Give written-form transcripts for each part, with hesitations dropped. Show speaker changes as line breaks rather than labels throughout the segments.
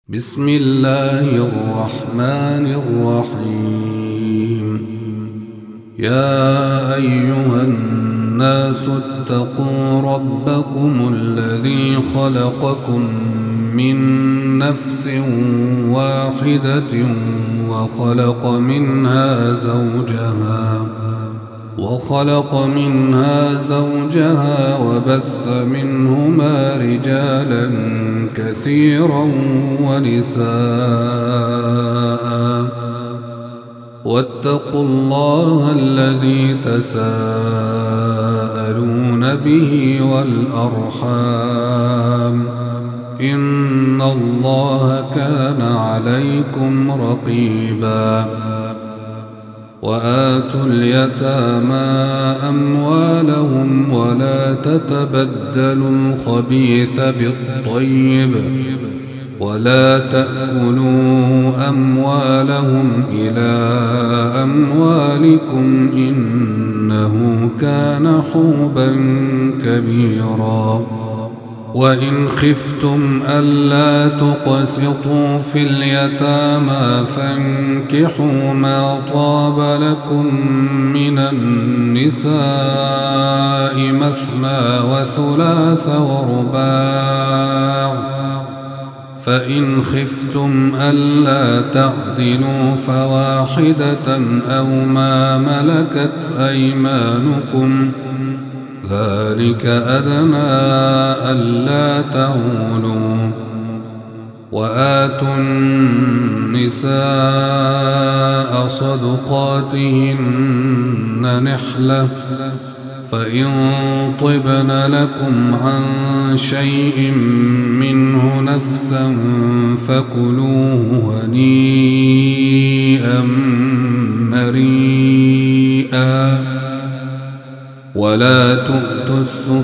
بسم الله الرحمن الرحيم. يا أيها الناس اتقوا ربكم الذي خلقكم من نفس واحدة وخلق منها زوجها وبث منهما رجالا كثيرا ونساء، واتقوا الله الذي تساءلون به والأرحام، إن الله كان عليكم رقيبا. وآتوا اليتامى أموالهم ولا تتبدلوا الخبيث بالطيب ولا تأكلوا أموالهم إلى أموالكم إنه كان حوبا كبيرا. وإن خفتم ألا تقسطوا في اليتامى فانكحوا ما طاب لكم من النساء مثنى وثلاث ورباع، فإن خفتم ألا تعدلوا فواحدة أو ما ملكت أيمانكم، ذلك أدنى ألا تعولوا. وآتوا النساء صدقاتهن نحلة، فإن طبن لكم عن شيء منه نفسا فكلوه هنيئا مريئا. ولا تؤتوا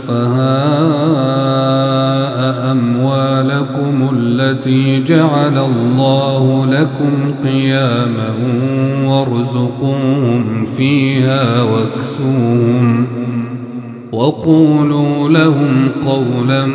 السفهاء أموالكم التي جعل الله لكم قياما وارزقوهم فيها واكسوهم، وقولوا لهم قولا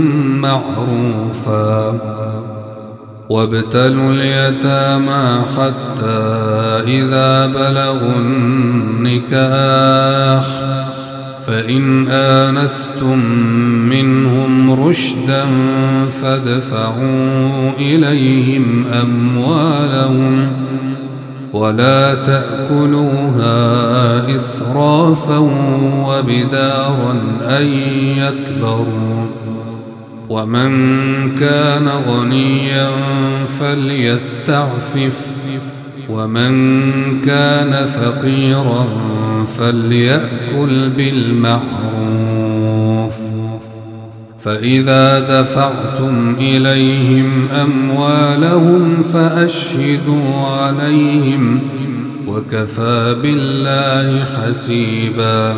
معروفا. وابتلوا اليتامى حتى إذا بلغوا النكاح، فإن آنستم منهم رشدا فادفعوا إليهم أموالهم ولا تأكلوها إسرافا وبدارا أن يكبروا. ومن كان غنيا فليستعفف، ومن كان فقيرا فليأكل بالمعروف. فإذا دفعتم إليهم أموالهم فأشهدوا عليهم، وكفى بالله حسيبا.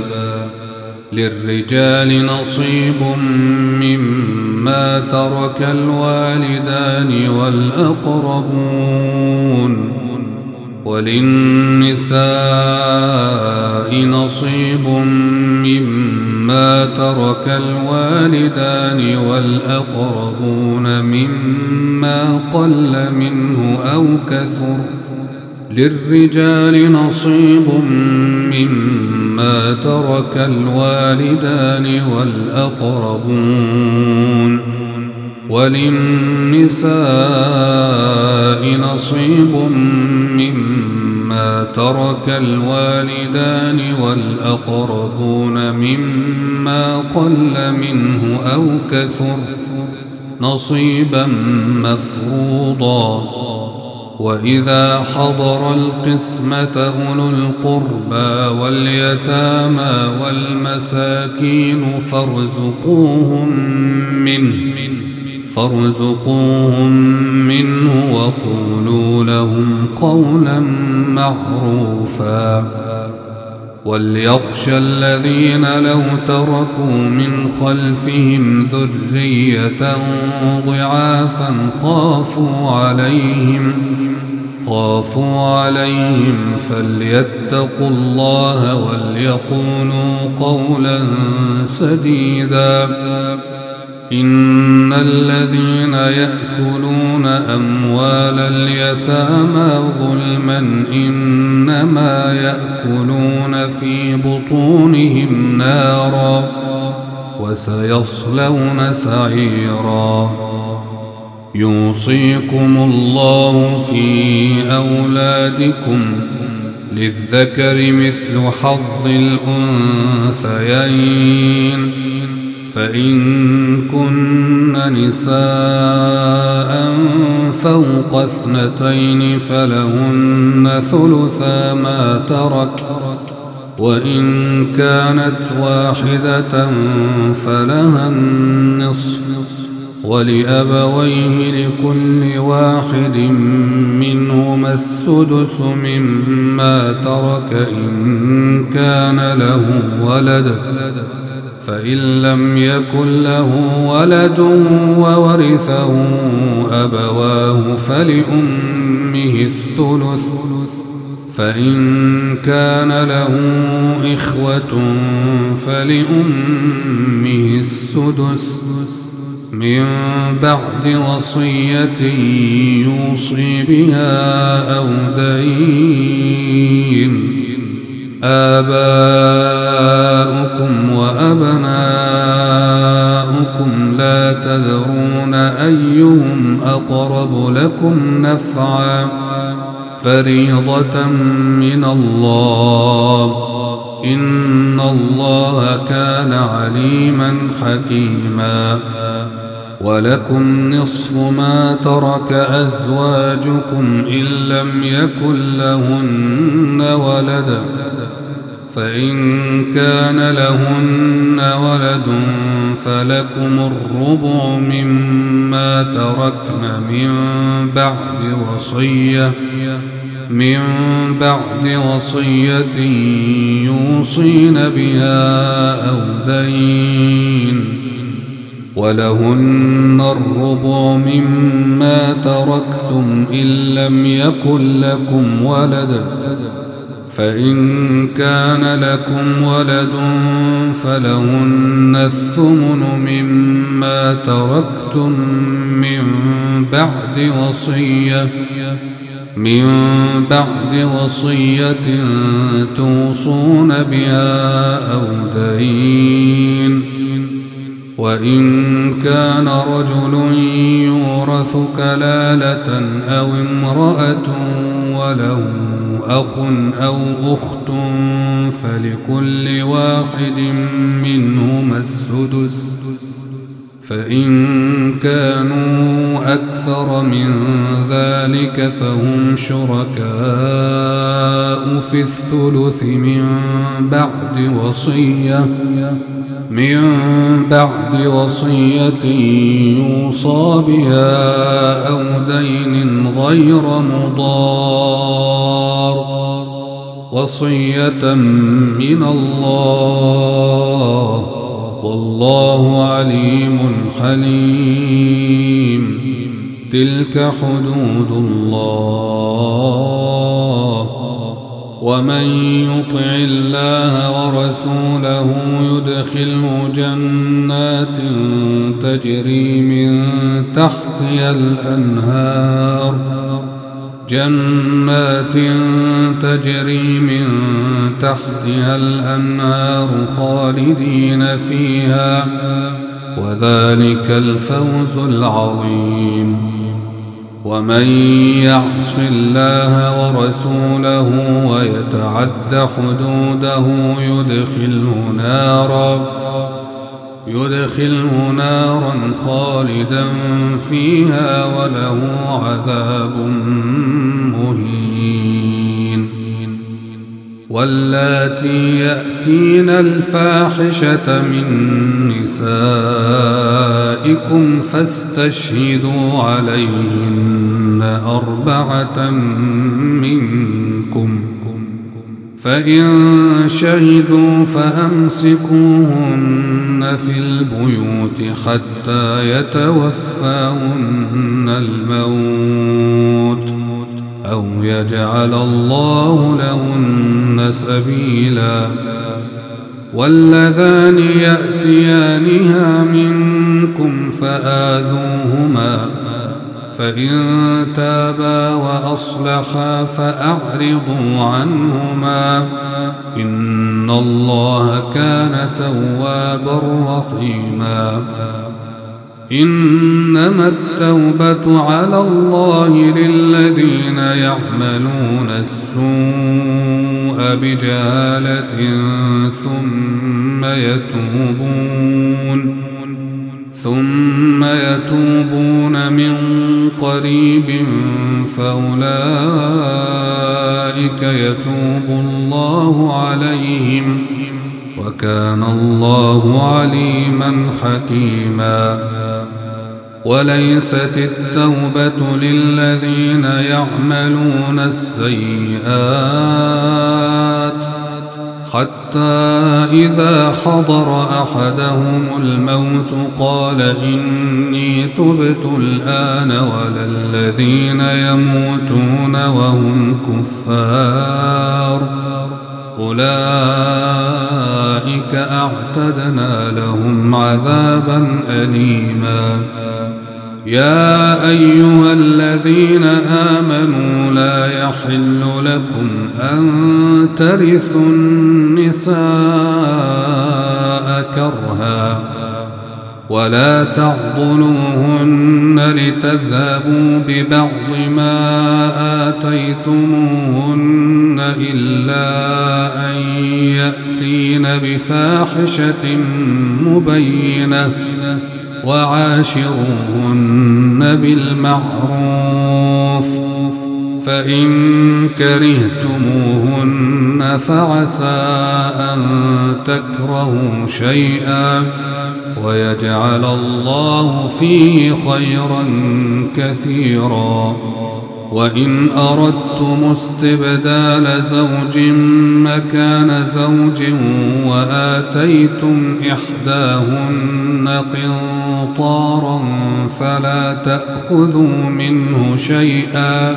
للرجال نصيب مما ترك الوالدان والأقربون، وللنساء نصيب مما ترك الوالدان والأقربون مما قل منه أو كثر. للرجال نصيب مما ترك الوالدان والأقربون، وللنساء نصيب مما ترك الوالدان والأقربون مما قل منه أو كثر نصيبا مفروضا. وإذا حضر القسمة أولو القربى واليتامى والمساكين فارزقوهم منه وقولوا لهم قولا معروفا. وليخشى الذين لو تركوا من خلفهم ذرية ضعافا خافوا عليهم فليتقوا الله وليقولوا قولا سديدا. إن الذين يأكلون أموال اليتامى ظلما إنما يأكلون في بطونهم نارا وسيصلون سعيرا. يوصيكم الله في أولادكم للذكر مثل حظ الأنثيين، فإن كن نساء فوق 2 فلهن ثلثا ما ترك، وإن كانت واحدة فلها النصف، ولأبويه لكل واحد منهما السدس مما ترك إن كان له ولد، فإن لم يكن له ولد وورثه أبواه فلأمه الثلث، فإن كان له إخوة فلأمه السدس من بعد وصية يوصي بها أو دين. آباؤكم وأبناؤكم لا تدرون أيهم أقرب لكم نفعا، فريضة من الله، إن الله كان عليما حكيما. ولكم نصف ما ترك أزواجكم إن لم يكن لهن ولد، فإن كان لهن ولد فلكم الربع مما تركن من بعد وصية يوصين بها أو دين. ولهن الربع مما تركتم إن لم يكن لكم ولد، فإن كان لكم ولد فلهن الثمن مما تركتم من بعد وصية توصون بها أو دين. وإن كان رجل يورث كلالة أو امرأة وله أخ أو أخت فلكل واحد منهما السدس، فإن كانوا أكثر من ذلك فهم شركاء في الثلث من بعد وصية يوصى بها أو دين غير مضار، وصية من الله، والله عليم حليم. تلك حدود الله، ومن يطع الله ورسوله يدخله جنات تجري من تحتها الأنهار خالدين فيها، وذلك الفوز العظيم. ومن يعص الله ورسوله ويتعد حدوده يدخله نارا خالدا فيها وله عذاب مهين. واللاتي يأتين الفاحشة من نسائكم فاستشهدوا عليهن 4 منكم، فإن شهدوا فأمسكوهن في البيوت حتى يتوفاهن الموت أو يجعل الله لهن سبيلا. واللذان يأتيانها منكم فآذوهما فإن تابا وأصلحا فأعرضوا عنهما إن الله كان توابا رحيما إنما التوبة على الله للذين يعملون السوء بجهالة ثم يتوبون من قريب فأولئك يتوب الله عليهم وكان الله عليما حكيما وليست التوبة للذين يعملون السيئات حتى إذا حضر أحدهم الموت قال إني تبت الآن ولا الذين يموتون وهم كفار أولئك أعتدنا لهم عذابا أليما يا أيها الذين آمنوا لا يحل لكم أن ترثوا النساء كرها ولا تعضلوهن لتذهبوا ببعض ما آتيتموهن إلا أن يأتين بفاحشة مبينة وعاشروهن بالمعروف فإن كرهتموهن فعسى أن تكرهوا شيئا ويجعل الله فيه خيرا كثيرا وإن أردتم استبدال زوج مكان زوج وآتيتم إحداهن قنطارا فلا تأخذوا منه شيئا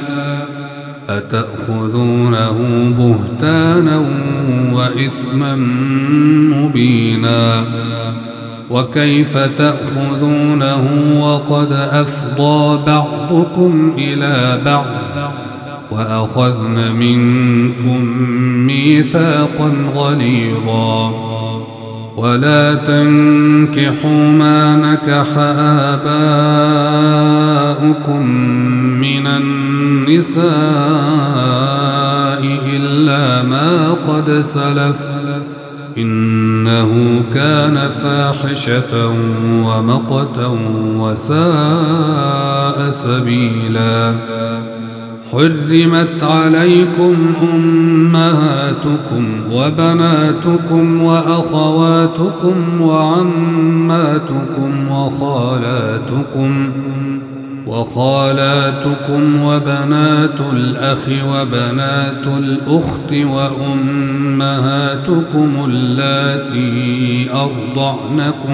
أتأخذونه بهتانا وإثما مبينا وكيف تأخذونه وقد أفضى بعضكم إلى بعض وأخذن منكم ميثاقا غليظا ولا تنكحوا ما نكح آباؤكم من النساء إلا ما قد سلف إنه كان فاحشة ومقتا وساء سبيلا حرمت عليكم أمهاتكم وبناتكم وأخواتكم وعماتكم وخالاتكم وبنات الأخ وبنات الأخت وأمهاتكم اللاتي أرضعنكم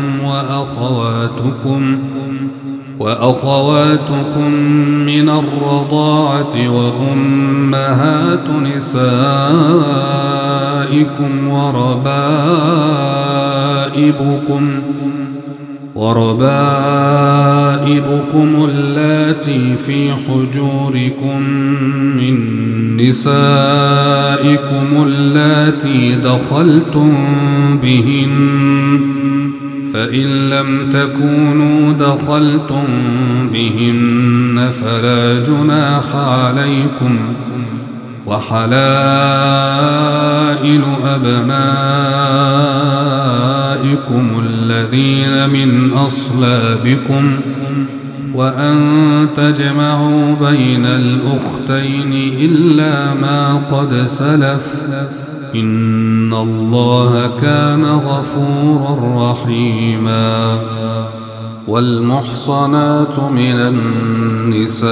وأخواتكم من الرضاعة وأمهات نسائكم وربائبكم اللاتي في حجوركم من نسائكم اللاتي دخلتم بهن فإن لم تكونوا دخلتم بهن فلا جناح عليكم وحلائل أبنائكم الذين من أصلابكم وأن تجمعوا بين الأختين إلا ما قد سلف إن الله كان غفورا رحيما والمحصنات من النساء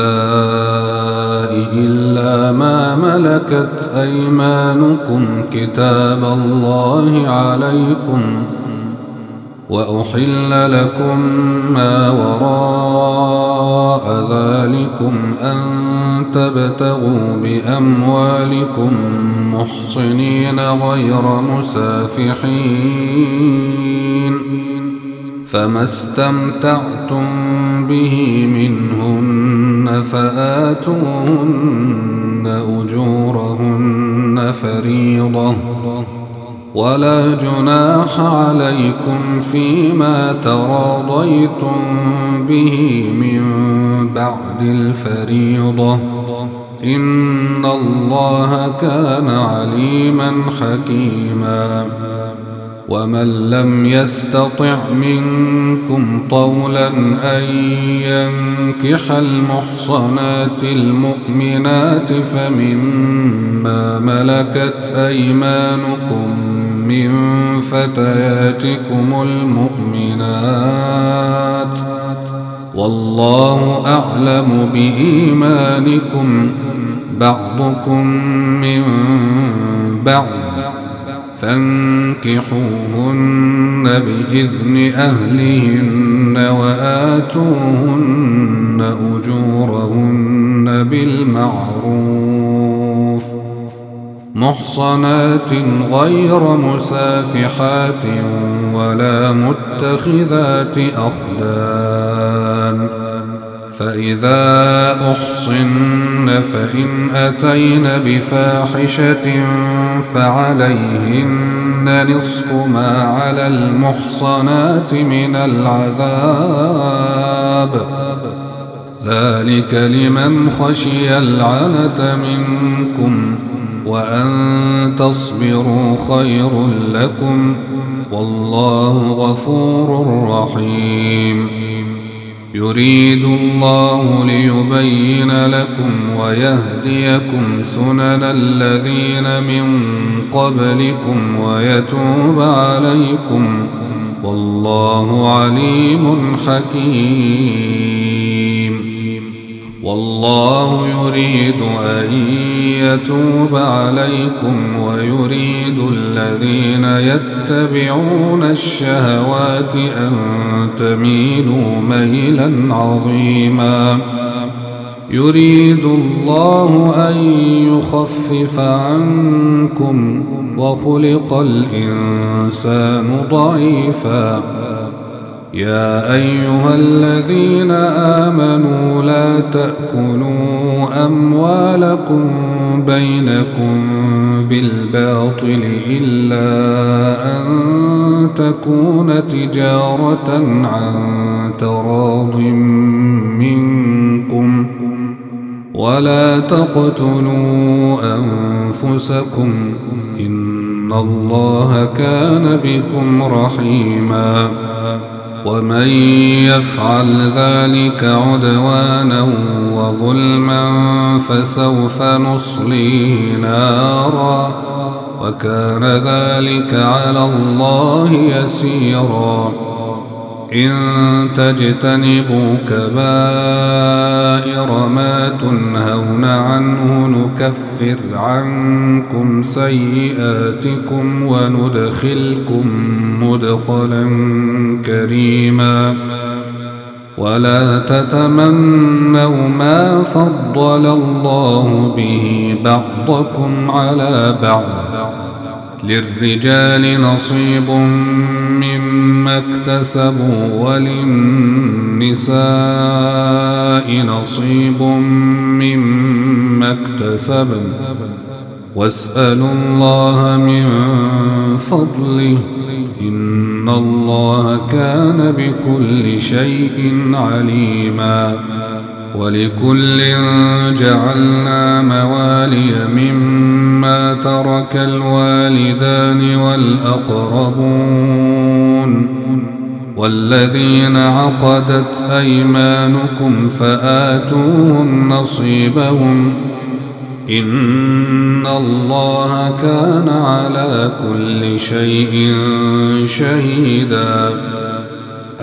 إلا ما ملكت أيمانكم كتاب الله عليكم وأحل لكم ما وراء ذلكم أن تبتغوا بأموالكم محصنين غير مسافحين، فما استمتعتم به منهن فآتوهن أجورهن فريضة، ولا جناح عليكم فيما تراضيتم به من بعد الفريضة، إن الله كان عليما حكيما. ومن لم يستطع منكم طولا أن ينكح المحصنات المؤمنات فمما ملكت أيمانكم من فتياتكم المؤمنات، والله أعلم بإيمانكم، بعضكم من بعض، فانكحوهن بإذن أهلهن وآتوهن أجورهن بالمعروف، محصنات غير مسافحات ولا متخذات أخدان، فإذا أحصن فإن أتين بفاحشة فعليهن نصف ما على المحصنات من العذاب، ذلك لمن خشي العنة منكم، وأن تصبروا خير لكم، والله غفور رحيم. يريد الله ليبين لكم ويهديكم سنن الذين من قبلكم ويتوب عليكم، والله عليم حكيم. والله يريد أن يتوب عليكم ويريد الذين يتبعون الشهوات أن تميلوا ميلا عظيما. يريد الله أن يخفف عنكم وخلق الإنسان ضعيفا. يا أيها الذين آمنوا لا تأكلوا أموالكم بينكم بالباطل إلا أن تكون تجارة عن تراض منكم، ولا تقتلوا أنفسكم، إن الله كان بكم رحيما. ومن يفعل ذلك عدوانا وظلما فسوف نصليه نارا، وكان ذلك على الله يسيرا. إن تجتنبوا كبائر ما تنهون عنه نكفر عنكم سيئاتكم وندخلكم مدخلا كريما. ولا تتمنوا ما فضل الله به بعضكم على بعض، للرجال نصيب مما اكتسبوا وللنساء نصيب مما اكتسبن، واسألوا الله من فضله، إن الله كان بكل شيء عليما. ولكل جعلنا موالي مما ترك الوالدان والأقربون والذين عقدت أيمانكم فآتوهم نصيبهم، إن الله كان على كل شيء شهيدا.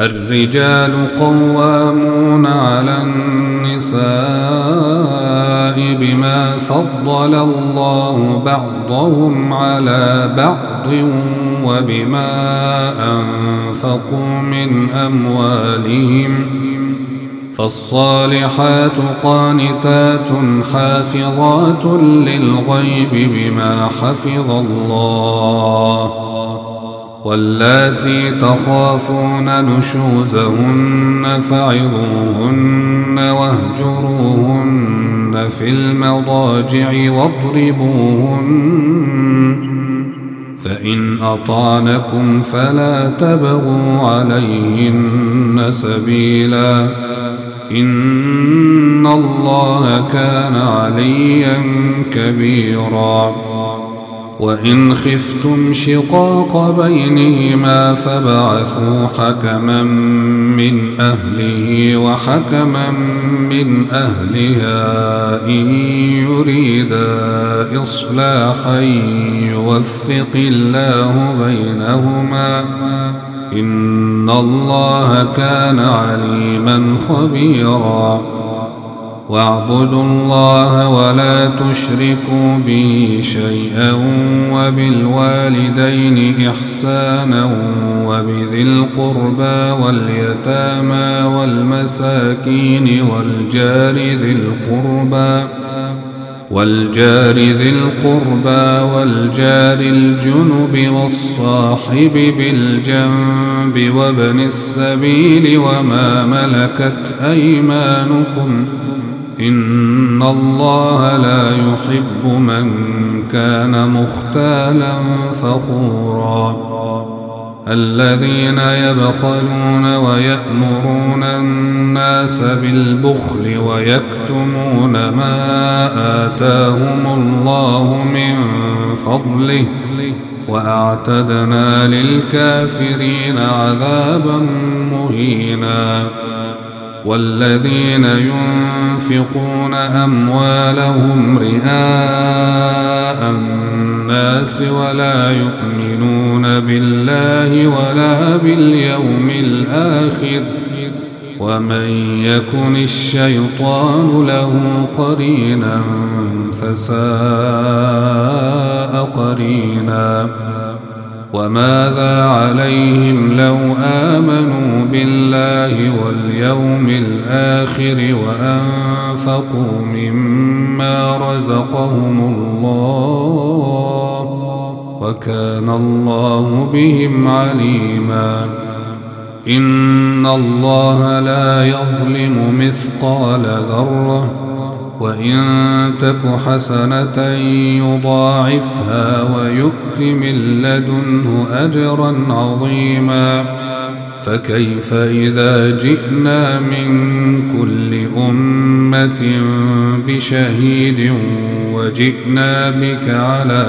الرجال قوامون على النساء بما فضل الله بعضهم على بعض وبما أنفقوا من أموالهم فالصالحات قانتات حافظات للغيب بما حفظ الله واللاتي تخافون نشوزهن فعظوهن واهجروهن في المضاجع واضربوهن فإن أطعنكم فلا تبغوا عليهن سبيلا إن الله كان عليا كبيرا وإن خفتم شقاق بينهما فبعثوا حكما من أهله وحكما من أهلها إن يريدا إصلاحا يوفق الله بينهما إن الله كان عليما خبيرا واعبدوا الله ولا تشركوا به شيئا وبالوالدين إحسانا وبذي القربى واليتامى والمساكين والجار ذي القربى والجار الجنب والصاحب بالجنب وابن السبيل وما ملكت أيمانكم إن الله لا يحب من كان مختالا فخورا الذين يبخلون ويأمرون الناس بالبخل ويكتمون ما آتاهم الله من فضله وأعتدنا للكافرين عذابا مهينا والذين ينفقون أموالهم رئاء الناس ولا يؤمنون بالله ولا باليوم الآخر ومن يكن الشيطان له قرينا فساء قرينا وماذا عليهم لو آمنوا بالله واليوم الآخر وأنفقوا مما رزقهم الله وكان الله بهم عليما إن الله لا يظلم مثقال ذرة وإن تك حسنة يضاعفها ويؤت من لدنه أجرا عظيما فكيف إذا جئنا من كل أمة بشهيد وجئنا بك على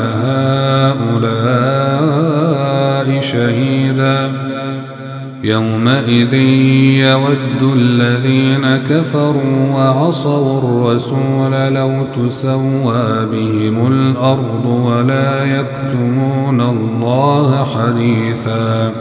هؤلاء شهيدا يومئذ يود الذين كفروا وعصوا الرسول لو تسوى بهم الأرض ولا يكتمون الله حديثا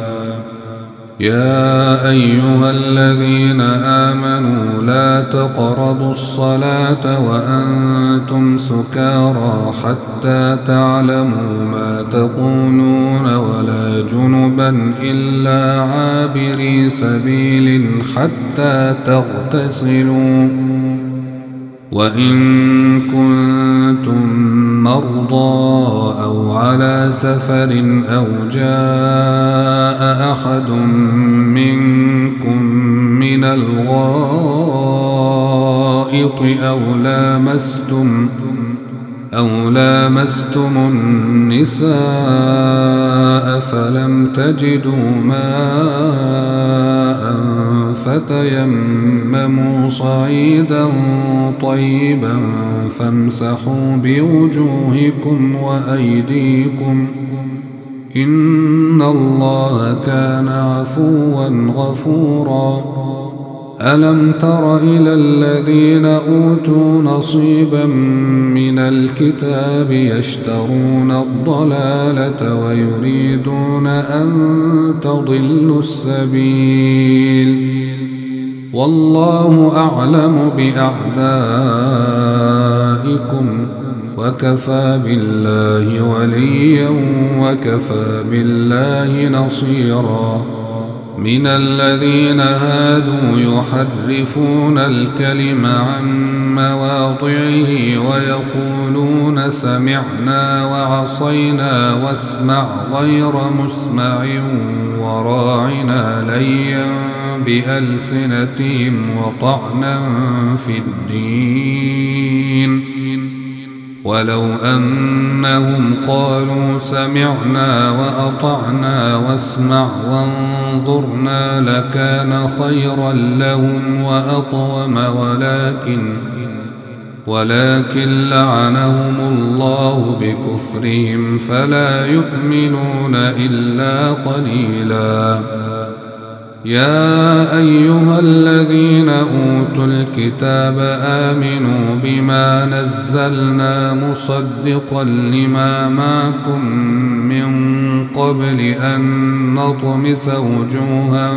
يا أيها الذين آمنوا لا تقربوا الصلاة وأنتم سكارى حتى تعلموا ما تقولون ولا جنبا إلا عابري سبيل حتى تغتسلوا وإن كنتم مرضى أو على سفر أو جاء أحد منكم من الغائط أو لامستم النساء فلم تجدوا ماء فتيمموا صعيدا طيبا فامسحوا بوجوهكم وأيديكم إن الله كان عفوا غفورا ألم تر إلى الذين أوتوا نصيبا من الكتاب يشترون الضلالة ويريدون أن تضلوا السبيل والله أعلم بأعدائكم وكفى بالله وليا وكفى بالله نصيرا. من الذين هادوا يحرفون الكلم عن مواضعه ويقولون سمعنا وعصينا واسمع غير مسمع وراعنا ليا بألسنتهم وطعنا في الدين. ولو أنهم قالوا سمعنا وأطعنا واسمع وانظرنا لكان خيرا لهم وأقوم ولكن لعنهم الله بكفرهم فلا يؤمنون إلا قليلا. يا أيها الذين أوتوا الكتاب آمنوا بما نزلنا مصدقا لما معكم من قبل أن نطمس وجوها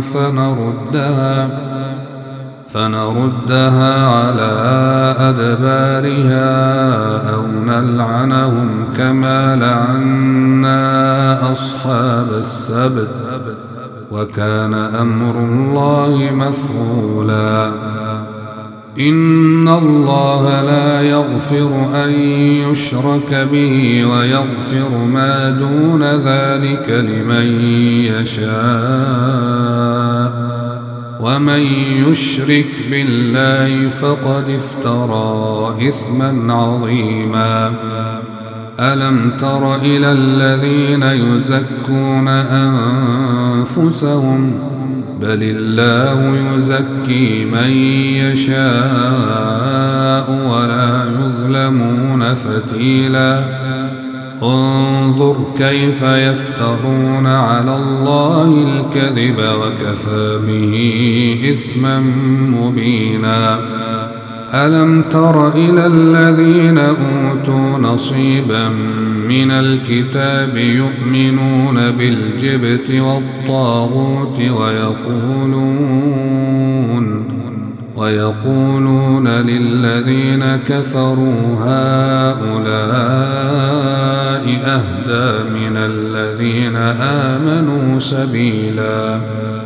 فنردها على أدبارها أو نلعنهم كما لعنا أصحاب السبت وكان أمر الله مفعولا. إن الله لا يغفر أن يشرك به ويغفر ما دون ذلك لمن يشاء ومن يشرك بالله فقد افترى إثما عظيما. ألم تر إلى الذين يزكون أنفسهم بل الله يزكي من يشاء ولا يظلمون فتيلا. انظر كيف يفترون على الله الكذب وكفى به إثما مبينا. ألم تر إلى الذين أوتوا نصيبا من الكتاب يؤمنون بالجبت والطاغوت ويقولون للذين كفروا هؤلاء أهدى من الذين آمنوا سبيلا.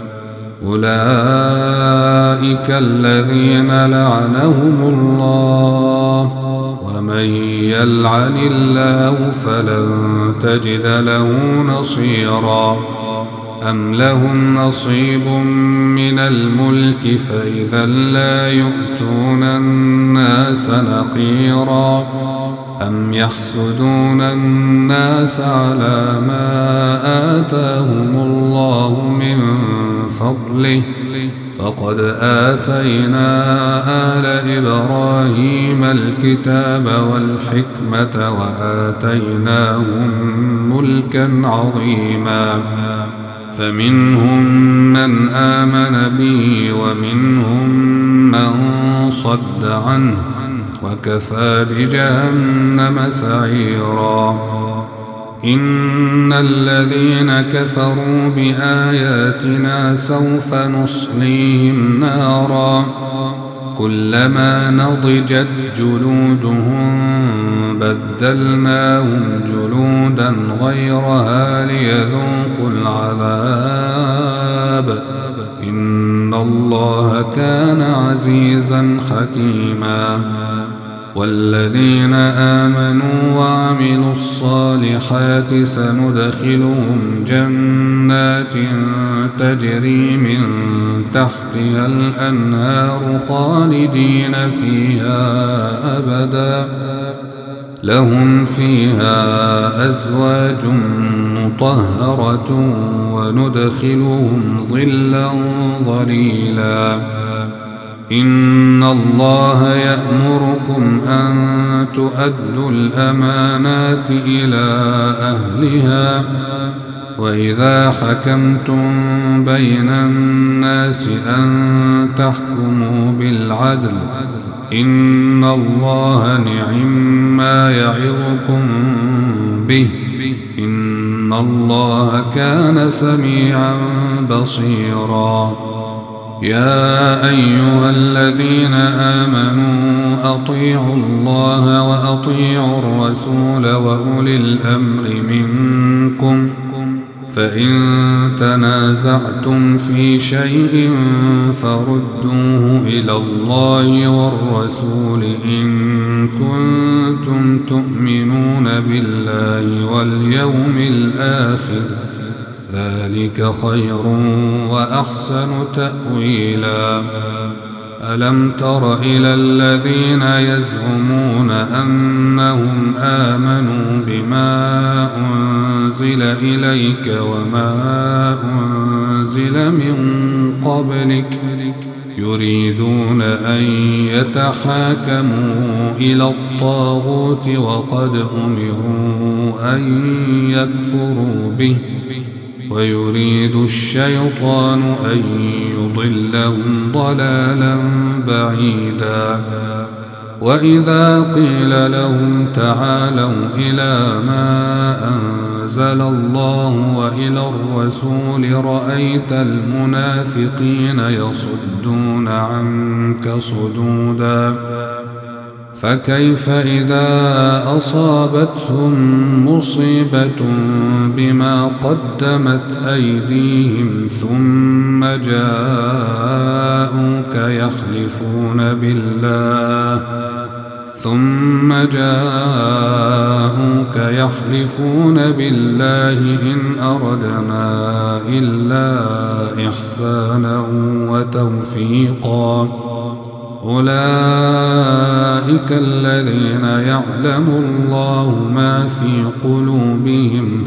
أولئك الذين لعنهم الله ومن يلعن الله فلن تجد له نصيرا. أم لهم نصيب من الملك فإذا لا يؤتون الناس نقيرا. أم يحسدون الناس على ما آتاهم الله من فضله فقد آتينا آل إبراهيم الكتاب والحكمة وآتيناهم ملكا عظيما. فمنهم من آمن به ومنهم من صد عنه وكفى بجهنم سعيرا. إن الذين كفروا بآياتنا سوف نصليهم نارا كلما نضجت جلودهم بدلناهم جلودا غيرها ليذوقوا العذاب إن الله كان عزيزا حكيما. والذين آمنوا وعملوا الصالحات سندخلهم جنات تجري من تحتها الأنهار خالدين فيها أبدا لهم فيها أزواج مطهرة وندخلهم ظلا ظليلا. إن الله يأمركم أن تؤدوا الأمانات إلى أهلها وإذا حكمتم بين الناس أن تحكموا بالعدل إن الله نعما يعظكم به إن الله كان سميعا بصيرا. يا أيها الذين آمنوا أطيعوا الله وأطيعوا الرسول وأولي الأمر منكم فإن تنازعتم في شيء فردوه إلى الله والرسول إن كنتم تؤمنون بالله واليوم الآخر ذلك خير وأحسن تأويلا ألم تر إلى الذين يزعمون أنهم آمنوا بما أنزل إليك وما أنزل من قبلك يريدون أن يتحاكموا إلى الطاغوت وقد أمروا أن يكفروا به ويريد الشيطان أن يضلهم ضلالا بعيدا وإذا قيل لهم تعالوا إلى ما أنزل الله وإلى الرسول رأيت المنافقين يصدون عنك صدودا فكيف إذا أصابتهم مصيبة بما قدمت أيديهم ثم جاءوك يحلفون بالله إن أردنا إلا إحسانا وتوفيقا أولئك الذين يعلم الله ما في قلوبهم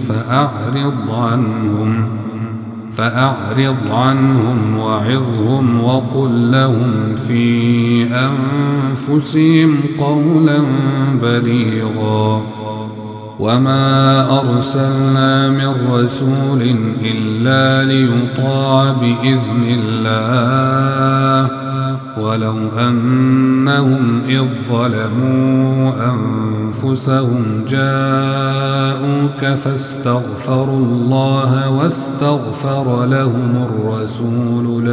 فأعرض عنهم وعظهم وقل لهم في أنفسهم قولا بليغا وما أرسلنا من رسول إلا ليطاع بإذن الله ولو أنهم إذ ظلموا أنفسهم جاءوك فاستغفروا الله واستغفر لهم الرسول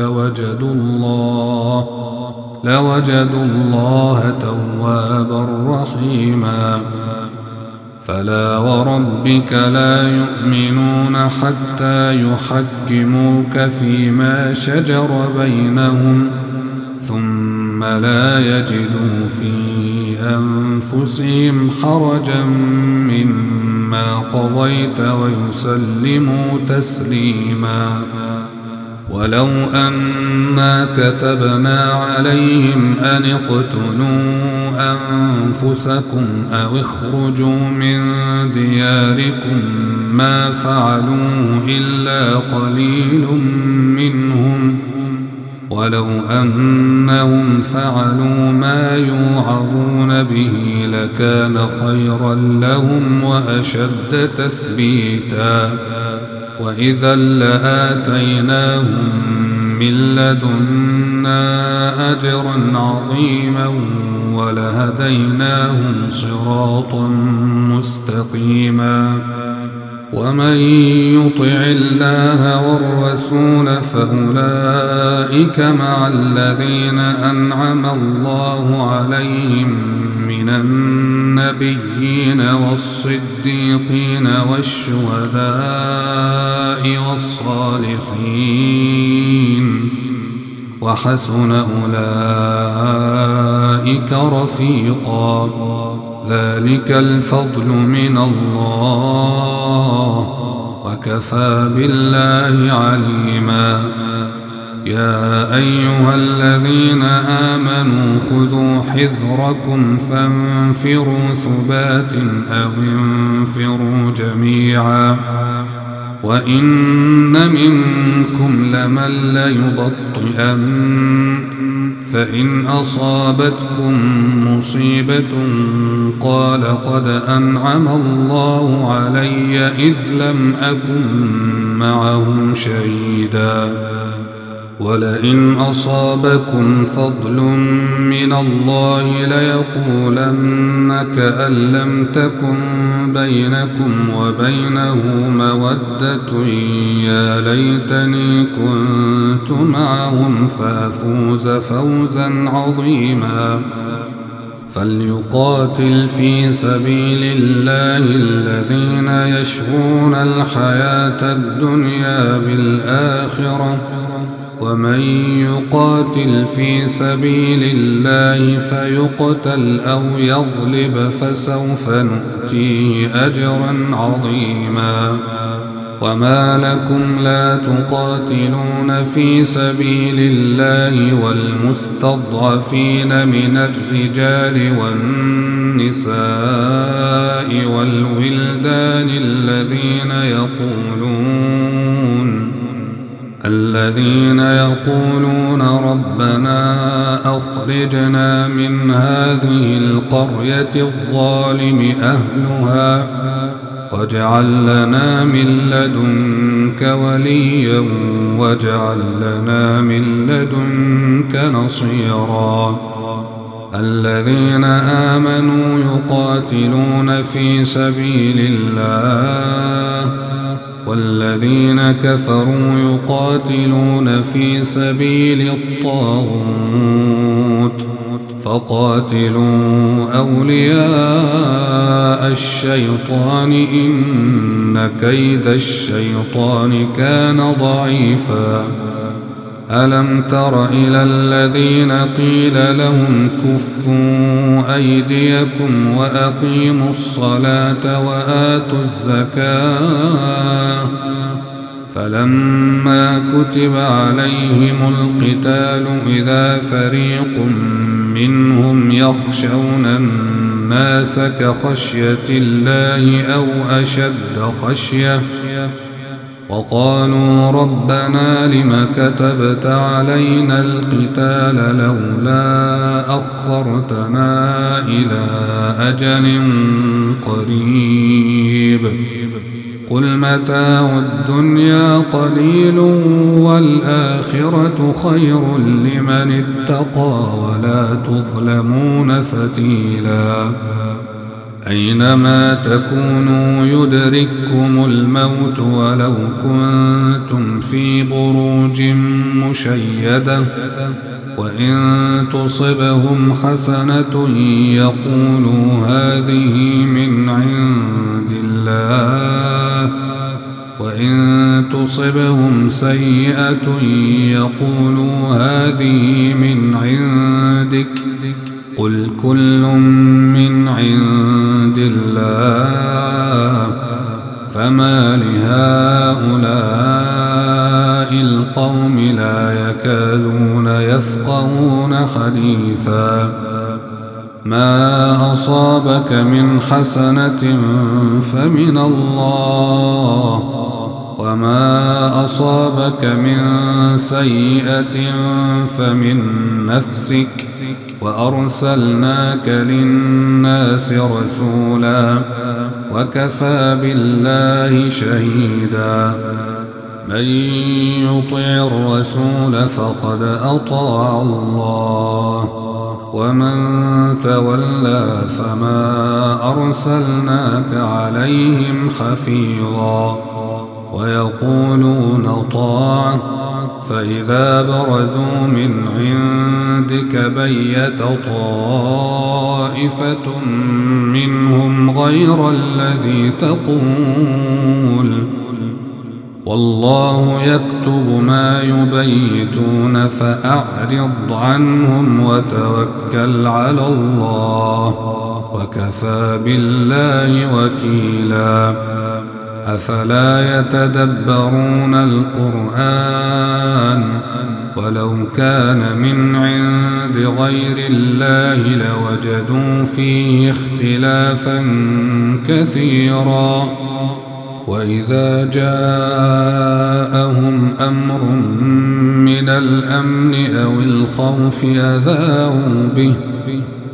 لوجدوا الله توابا رحيما فلا وربك لا يؤمنون حتى يحكموك فيما شجر بينهم ثم لا يجدوا في أنفسهم حرجا مما قضيت ويسلموا تسليما ولو أنا كتبنا عليهم أن اقتلوا أنفسكم أو اخرجوا من دياركم ما فعلوه إلا قليل منهم ولو أنهم فعلوا ما يوعظون به لكان خيرا لهم وأشد تثبيتا وإذا لآتيناهم من لدنا أجرا عظيما ولهديناهم صراطا مستقيما ومن يطع الله والرسول فأولئك مع الذين أنعم الله عليهم من النبيين والصديقين والشهداء والصالحين وحسن أولئك رفيقا ذلك الفضل من الله وكفى بالله عليما يا أيها الذين آمنوا خذوا حذركم فانفروا ثبات أو انفروا جميعا وإن منكم لمن ليبطئن فإن أصابتكم مصيبة قال قد أنعم الله علي إذ لم أكن معهم شهيدا ولئن أصابكم فضل من الله ليقولن كأن لم تكن بينكم وبينه مودة يا ليتني كنت معهم فأفوز فوزا عظيما فليقاتل في سبيل الله الذين يشرون الحياة الدنيا بالآخرة ومن يقاتل في سبيل الله فيقتل أو يغلب فسوف نؤتيه أجرا عظيما وما لكم لا تقاتلون في سبيل الله والمستضعفين من الرجال والنساء والولدان الذين يقولون ربنا أخرجنا من هذه القرية الظالم أهلها واجعل لنا من لدنك وليا واجعل لنا من لدنك نصيرا الذين آمنوا يقاتلون في سبيل الله والذين كفروا يقاتلون في سبيل الطاغوت فقاتلوا أولياء الشيطان إن كيد الشيطان كان ضعيفا ألم تر إلى الذين قيل لهم كفوا أيديكم وأقيموا الصلاة وآتوا الزكاة فلما كتب عليهم القتال إذا فريق منهم يخشون الناس كخشية الله أو أشد خشية وقالوا ربنا لم كتبت علينا القتال لولا أخرتنا إلى أجل قريب قل متاع الدنيا قليل والآخرة خير لمن اتقى ولا تظلمون فتيلا أينما تكونوا يدرككم الموت ولو كنتم في بروج مشيدة وإن تصبهم حسنة يقولوا هذه من عند الله وإن تصبهم سيئة يقولوا هذه من عندك قل كل من عند الله فما لهؤلاء القوم لا يكادون يفقهون حديثا ما أصابك من حسنة فمن الله وما أصابك من سيئة فمن نفسك وأرسلناك للناس رسولا وكفى بالله شهيدا من يطع الرسول فقد أطاع الله ومن تولى فما أرسلناك عليهم حفيظا ويقولون طاعة فإذا برزوا من عندك بيت طائفة منهم غير الذي تقول والله يكتب ما يبيتون فأعرض عنهم وتوكل على الله وكفى بالله وكيلا أفلا يتدبرون القرآن ولو كان من عند غير الله لوجدوا فيه اختلافا كثيرا وإذا جاءهم أمر من الأمن أو الخوف أذاعوا به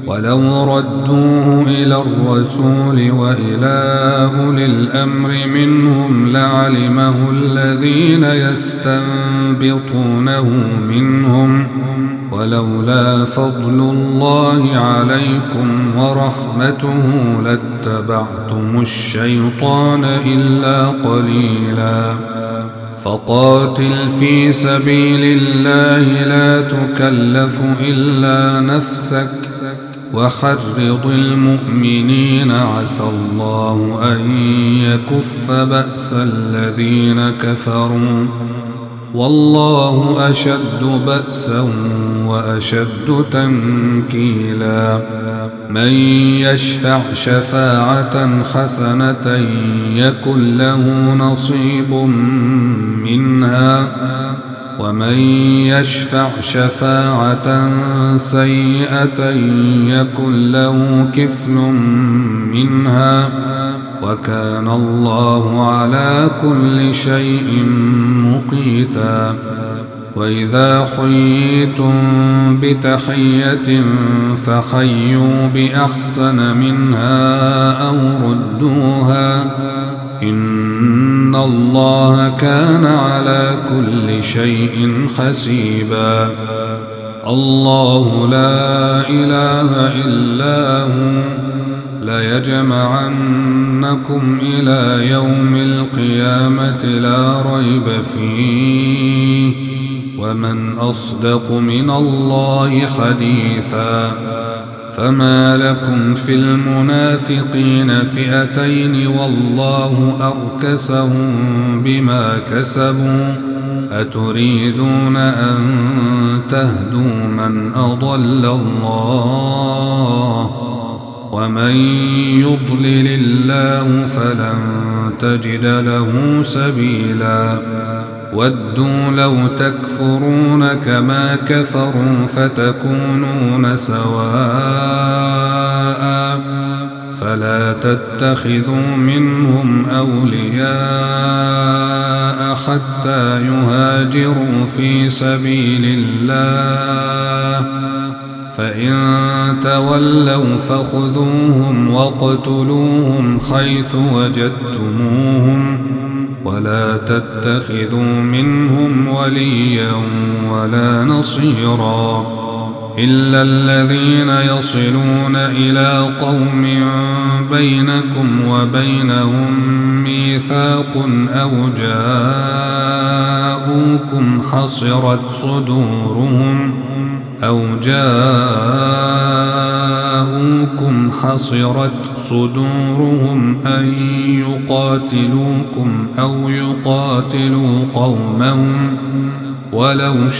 ولو ردوه إلى الرسول وإلى أولي الأمر منهم لعلمه الذين يستنبطونه منهم ولولا فضل الله عليكم ورحمته لاتبعتم الشيطان إلا قليلا فقاتل في سبيل الله لا تكلف إلا نفسك وحرض المؤمنين عسى الله أن يكف بأس الذين كفروا والله أشد بأسا وأشد تنكيلا من يشفع شفاعة حسنة يكن له نصيب منها ومن يشفع شفاعة سيئة يكن له كفل منها وكان الله على كل شيء مقيتا وإذا حييتم بتحية فحيوا بأحسن منها أو ردوها إن الله كان على كل شيء حسيبا الله لا إله إلا هو ليجمعنكم إلى يوم القيامة لا ريب فيه ومن أصدق من الله حديثا فما لكم في المنافقين فئتين والله أركسهم بما كسبوا أتريدون أن تهدوا من أضل الله ومن يضلل الله فلن تجد له سبيلا ودوا لو تكفرون كما كفروا فتكونون سواء فلا تتخذوا منهم أولياء حتى يهاجروا في سبيل الله فإن تولوا فخذوهم واقتلوهم حيث وجدتموهم ولا تتخذوا منهم وليا ولا نصيرا إلا الذين يصلون إلى قوم بينكم وبينهم ميثاق أو جاءوكم حصرت صدورهم أن يقاتلوكم أو يقاتلوا قومهم ولو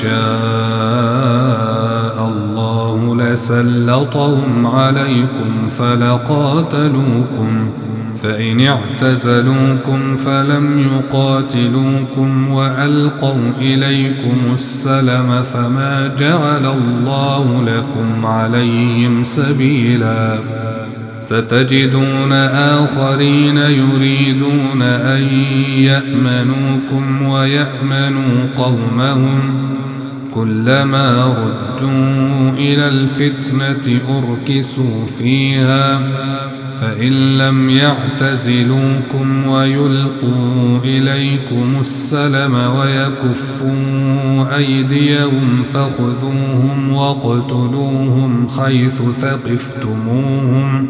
شاء الله لسلطهم عليكم فلقاتلوكم فإن اعتزلوكم فلم يقاتلوكم وألقوا إليكم السلم فما جعل الله لكم عليهم سبيلا ستجدون آخرين يريدون أن يأمنوكم ويأمنوا قومهم كلما ردوا إلى الفتنة أركسوا فيها فإن لم يعتزلوكم ويلقوا إليكم السلم ويكفوا أيديهم فخذوهم واقتلوهم حيث ثقفتموهم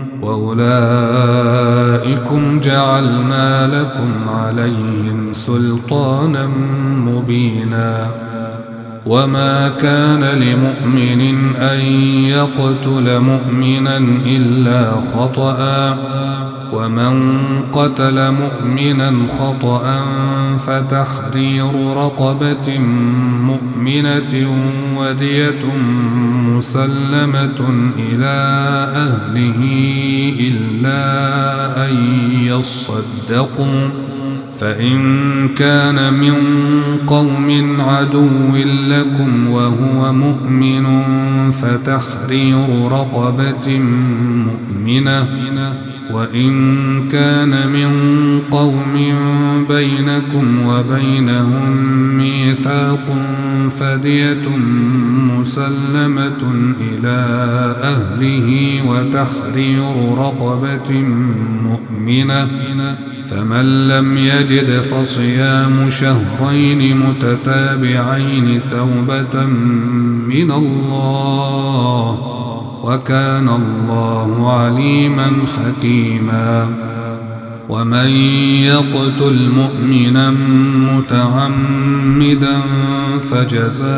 وأولئكم جعلنا لكم عليهم سلطانا مبينا وما كان لمؤمن أن يقتل مؤمنا إلا خطأ ومن قتل مؤمنا خطأ فتحرير رقبة مؤمنة ودية مسلمة إلى أهله إلا أن يصدقوا فإن كان من قوم عدو لكم وهو مؤمن فتحرير رقبة مؤمنة وإن كان من قوم بينكم وبينهم ميثاق فدية مسلمة إلى أهله وتحرير رقبة مؤمنة، فمن لم يجد فصيام شهرين متتابعين توبة من الله، وكان الله عليما حكيما. ومن يقتل مؤمنا متعمدا فجزاؤه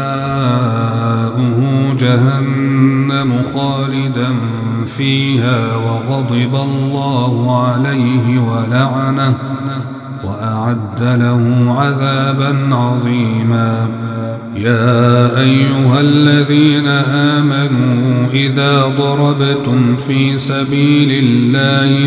جهنم خالدا فيها وغضب الله عليه ولعنه وأعد له عذابا عظيما. يا أيها الذين آمنوا إذا ضربتم في سبيل الله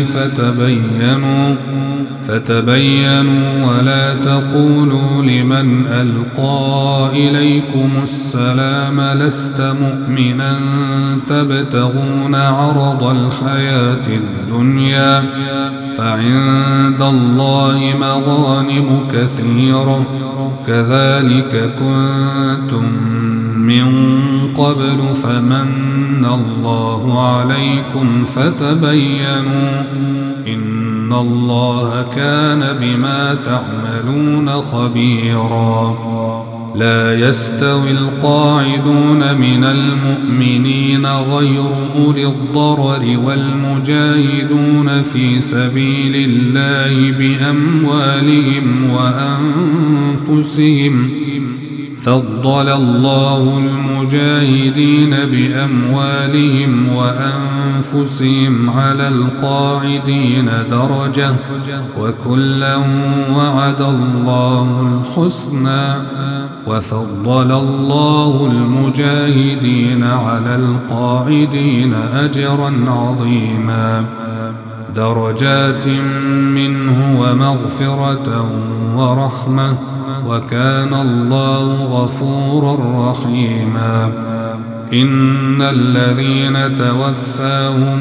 فتبينوا ولا تقولوا لمن ألقى إليكم السلام لست مؤمنا تبتغون عرض الحياة الدنيا فعند الله مغانم كثيرة كذلك كنتم من قبل فمن الله عليكم فتبينوا إن الله كان بما تعملون خبيرا. لا يستوي القاعدون من المؤمنين غير أولي الضرر والمجاهدون في سبيل الله بأموالهم وأنفسهم، فضل الله المجاهدين بأموالهم وأنفسهم على القاعدين درجة وكلا وعد الله الحسنى، وفضل الله المجاهدين على القاعدين أجرا عظيما، درجات منه ومغفرة ورحمة، وكان الله غفورا رحيما. إن الذين توفاهم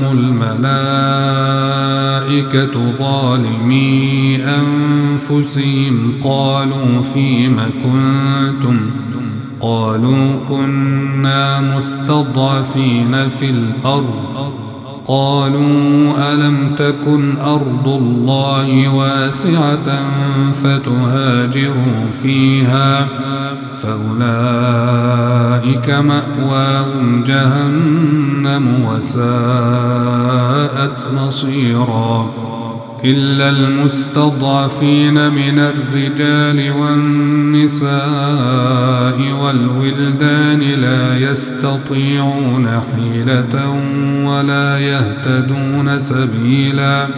الملائكة ظالمي أنفسهم قالوا فيم كنتم قالوا كنا مستضعفين في الأرض قالوا ألم تكن أرض الله واسعة فتهاجروا فيها فأولئك مأواهم جهنم وساءت مصيرا. إلا المستضعفين من الرجال والنساء والولدان لا يستطيعون حيلة ولا يهتدون سبيلا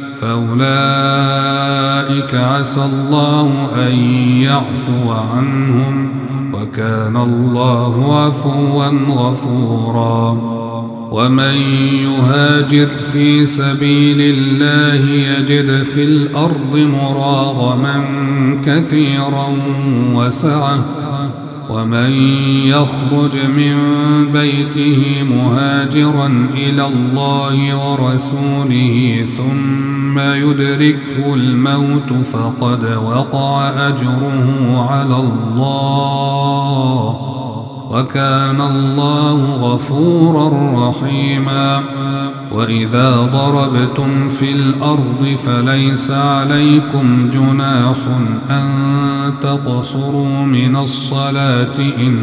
فأولئك عسى الله أن يعفو عنهم وكان الله عفوا غفورا. ومن يهاجر في سبيل الله يجد في الأرض مراغما كثيرا وسعة ومن يخرج من بيته مهاجرا إلى الله ورسوله ثم يدركه الموت فقد وقع أجره على الله وكان الله غفورا رحيما. وإذا ضربتم في الأرض فليس عليكم جناح أن تقصروا من الصلاة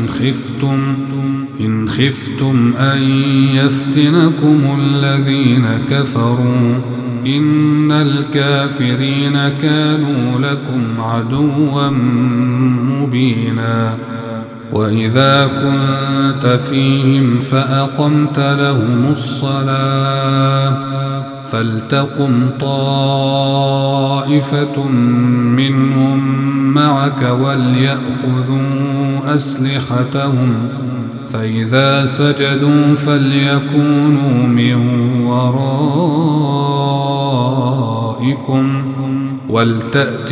إن خفتم أن يفتنكم الذين كفروا إن الكافرين كانوا لكم عدوا مبينا. وإذا كنت فيهم فأقمت لهم الصلاة فلتقم طائفة منهم معك وليأخذوا أسلحتهم فإذا سجدوا فليكونوا من ورائكم ولتأت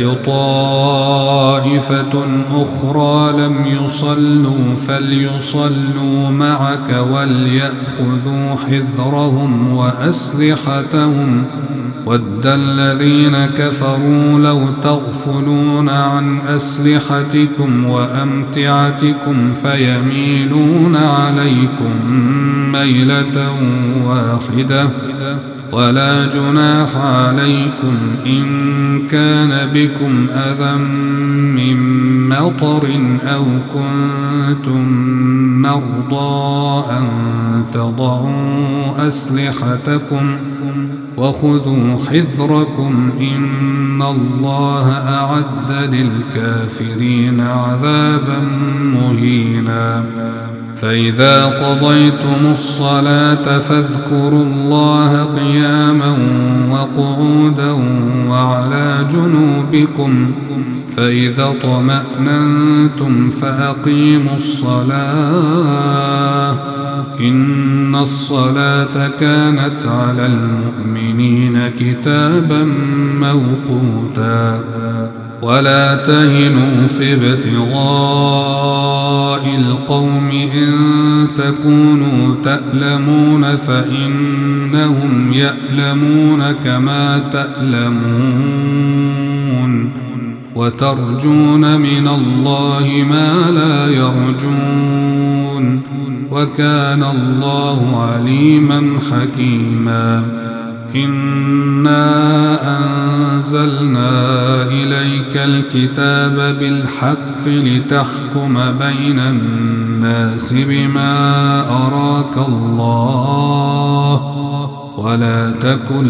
طائفة أخرى لم يصلوا فليصلوا معك وليأخذوا حذرهم وأسلحتهم ود الذين كفروا لو تغفلون عن أسلحتكم وأمتعتكم فيميلون عليكم ميلة واحدة ولا جناح عليكم إن كان بكم أذى من مطر أو كنتم مرضى أن تضعوا أسلحتكم وخذوا حذركم إن الله أعد للكافرين عذابا مهينا فإذا قضيتم الصلاة فاذكروا الله قياما وقعودا وعلى جنوبكم فإذا اطمأننتم فأقيموا الصلاة إن الصلاة كانت على المؤمنين كتابا موقوتا ولا تهنوا في ابتغاء القوم إن تكونوا تألمون فإنهم يألمون كما تألمون وترجون من الله ما لا يرجون وكان الله عليما حكيما إنا أنزلنا إليك الكتاب بالحق لتحكم بين الناس بما أراك الله ولا تكن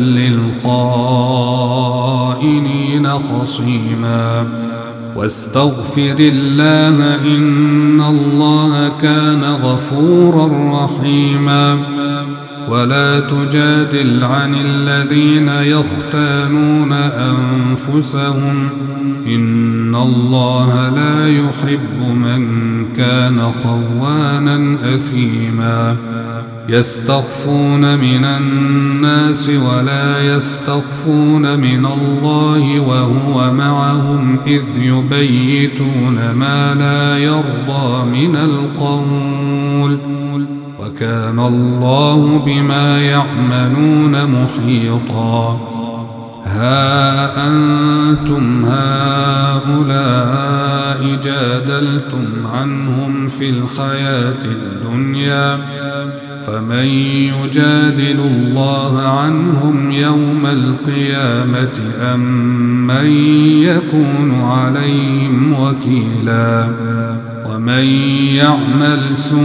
للخائنين خصيما واستغفر الله إن الله كان غفورا رحيما ولا تجادل عن الذين يختانون أنفسهم إن الله لا يحب من كان خوانا أثيما يستخفون من الناس ولا يستخفون من الله وهو معهم إذ يبيتون ما لا يرضى من القول وكان الله بما يعملون محيطا ها أنتم هؤلاء جادلتم عنهم في الحياة الدنيا فمن يجادل الله عنهم يوم القيامة أم من يكون عليهم وكيلا ومن يعمل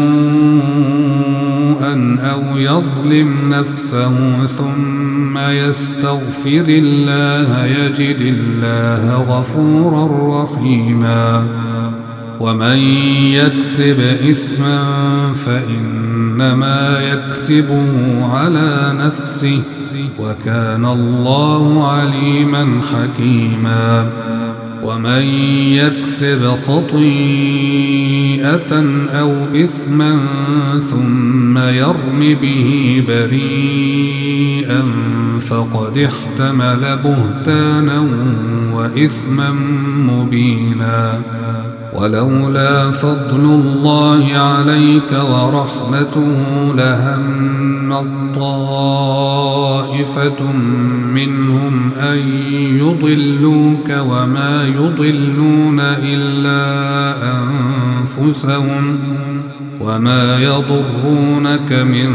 سوءا أو يظلم نفسه ثم يستغفر الله يجد الله غفورا رحيما ومن يكسب إثما فإنما يكسبه على نفسه وكان الله عليما حكيما ومن يكسب خطيئة أو إثما ثم يرم به بريئا فقد احتمل بهتانا وإثما مبينا ولولا فضل الله عليك ورحمته لهم طائفة منهم أن يضلوك وما يضلون إلا أنفسهم وما يضرونك من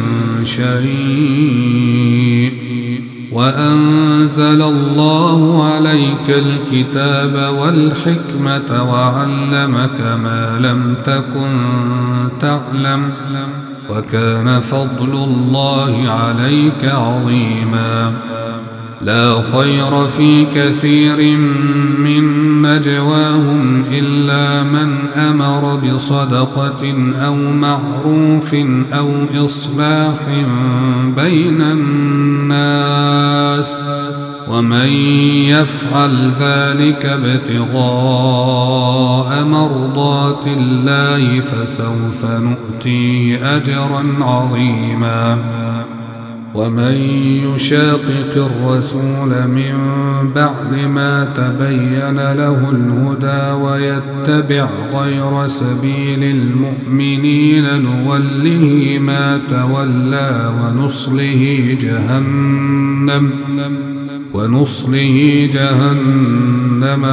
شيء وأنزل الله عليك الكتاب والحكمة وعلمك ما لم تكن تعلم وكان فضل الله عليك عظيما لا خير في كثير من نجواهم إلا من أمر بصدقة أو معروف أو إصلاح بين الناس ومن يفعل ذلك ابتغاء مرضات الله فسوف نؤتيه أجرا عظيما ومن يشاقق الرسول من بعد ما تبين له الهدى ويتبع غير سبيل المؤمنين نوله ما تولى ونصله جهنم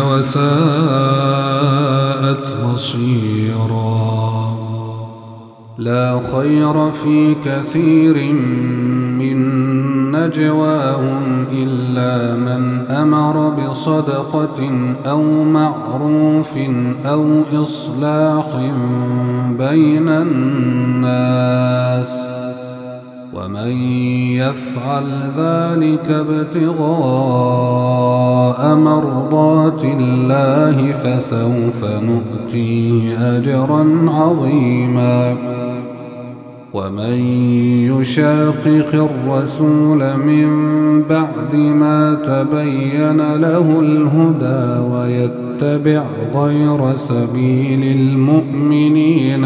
وساءت مصيرا. لا خير في كثير من نجواهم إلا من أمر بصدقة أو معروف أو إصلاح بين الناس، ومن يفعل ذلك ابتغاء مرضات الله فسوف نؤتيه أجرا عظيما. ومن يشاقق الرسول من بعد ما تبين له الهدى ويتبع غير سبيل المؤمنين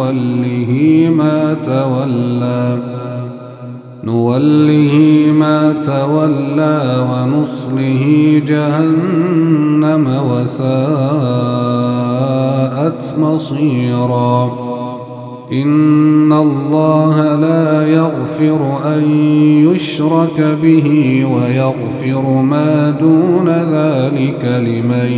نوله ما تولى ونصله جهنم وساءت مصيرا. إن الله لا يغفر أن يشرك به ويغفر ما دون ذلك لمن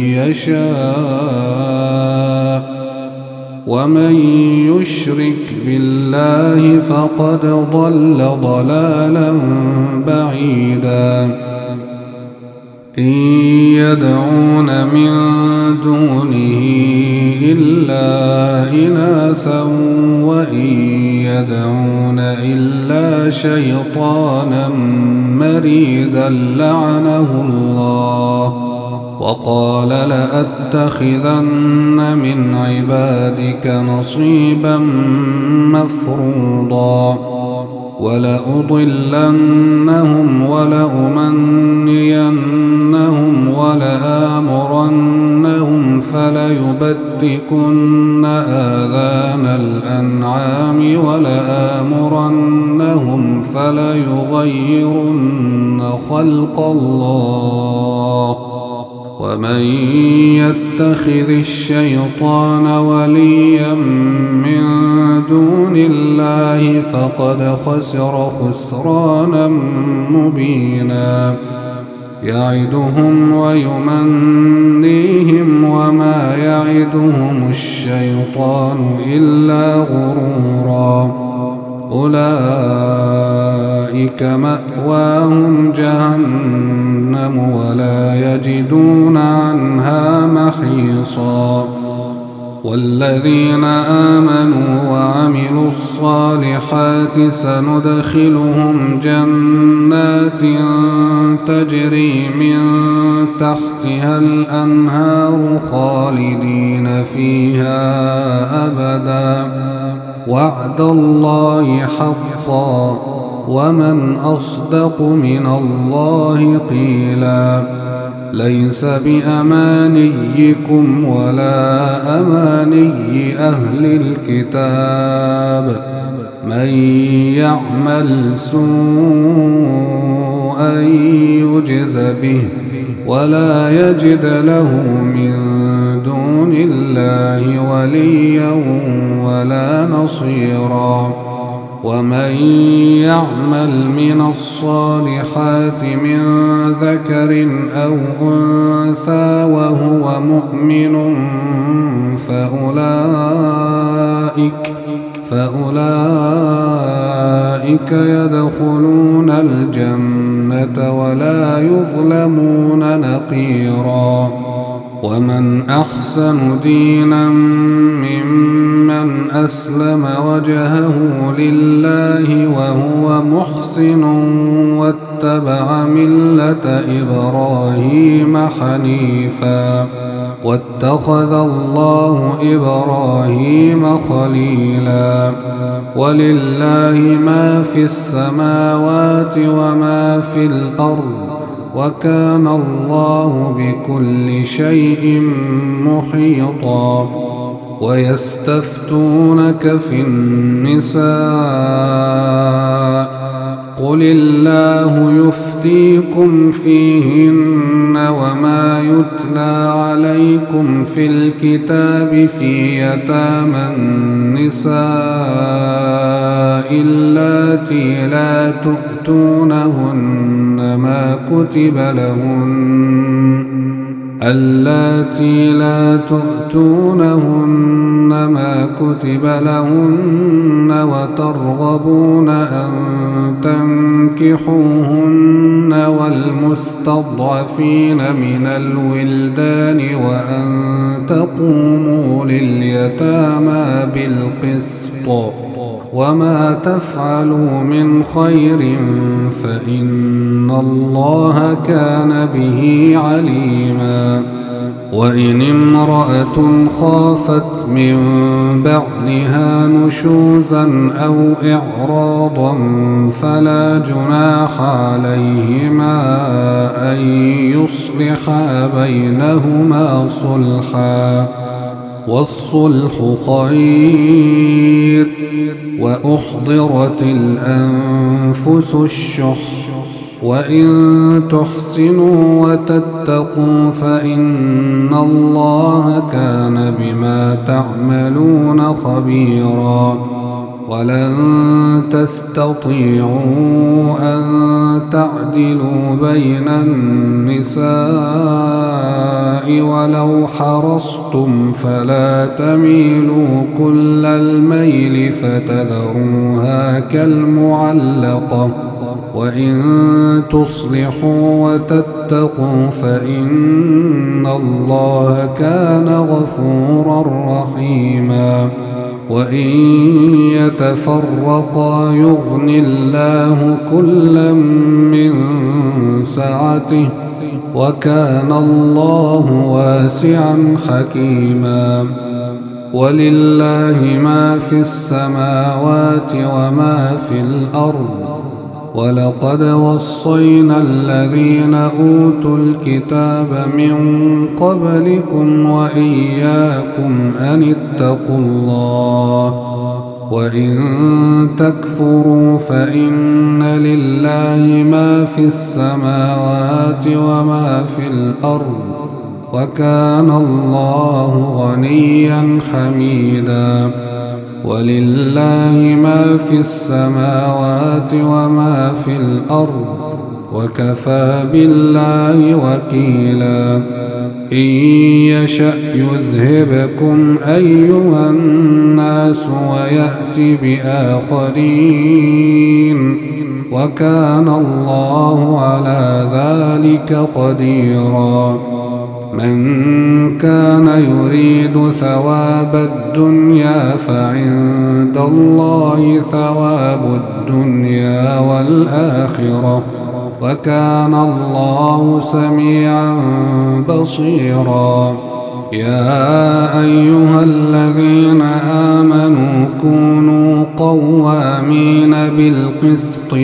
يشاء، ومن يشرك بالله فقد ضل ضلالا بعيدا. إن يدعون من دونه إلا إناثا وإن يدعون إلا شيطانا مريدا لعنه الله، وقال لأتخذن من عبادك نصيبا مفروضا، ولأضلنهم ولأمنينهم ولآمرنهم فليبتكن آذان الأنعام ولآمرنهم فليغيرن خلق الله. ومن يتخذ الشيطان وليا من دون الله فقد خسر خسرانا مبينا. يعدهم ويمنيهم وما يعدهم الشيطان إلا غرورا. أولئك مأواهم جهنم ولا يجدون عنها محيصا. والذين آمنوا وعملوا الصالحات سندخلهم جنات تجري من تحتها الأنهار خالدين فيها أبدا، وعد الله حقا، ومن أصدق من الله قيلا. ليس بأمانيكم ولا أماني أهل الكتاب، من يعمل سوءا يجز به ولا يجد له من دون الله وليا ولا نصيرا. ومن يعمل من الصالحات من ذكر أو أنثى وهو مؤمن فأولئك يدخلون الجنة ولا يظلمون نقيرا. ومن أحسن دينا ممن أسلم وجهه لله وهو محسن واتبع ملة إبراهيم حنيفا، واتخذ الله إبراهيم خليلا. ولله ما في السماوات وما في الأرض، وكان الله بكل شيء محيطا. ويستفتونك في النساء قل الله يفتيكم فيهن وما يتلى عليكم في الكتاب في يتامى النساء اللاتي لا تؤتونهن ما كتب لهن وترغبون أن تنكحوهن والمستضعفين من الولدان وأن تقوموا لليتامى بالقسط وما تفعلوا من خير فإن الله كان به عليما وإن امرأة خافت من بعلها نشوزا أو إعراضا فلا جناح عليهما أن يصلحا بينهما صلحا والصلح خير وأحضرت الأنفس الشح وإن تحسنوا وتتقوا فإن الله كان بما تعملون خبيرا ولن تستطيعوا أن تعدلوا بين النساء ولو حرصتم فلا تميلوا كل الميل فتذروها كالمعلقة وإن تصلحوا وتتقوا فإن الله كان غفورا رحيما وإن يتفرقا يغن الله كلا من سعته وكان الله واسعا حكيما ولله ما في السماوات وما في الأرض ولقد وصينا الذين أوتوا الكتاب من قبلكم وإياكم أن اتقوا الله وإن تكفروا فإن لله ما في السماوات وما في الأرض وكان الله غنيا حميدا ولله ما في السماوات وما في الأرض وكفى بالله وكيلا إن يشأ يذهبكم أيها الناس ويأتي بآخرين وكان الله على ذلك قديرا من كان يريد ثواب الدنيا فعند الله ثواب الدنيا والآخرة وكان الله سميعا بصيرا يا أيها الذين آمنوا كونوا قوامين بالقسط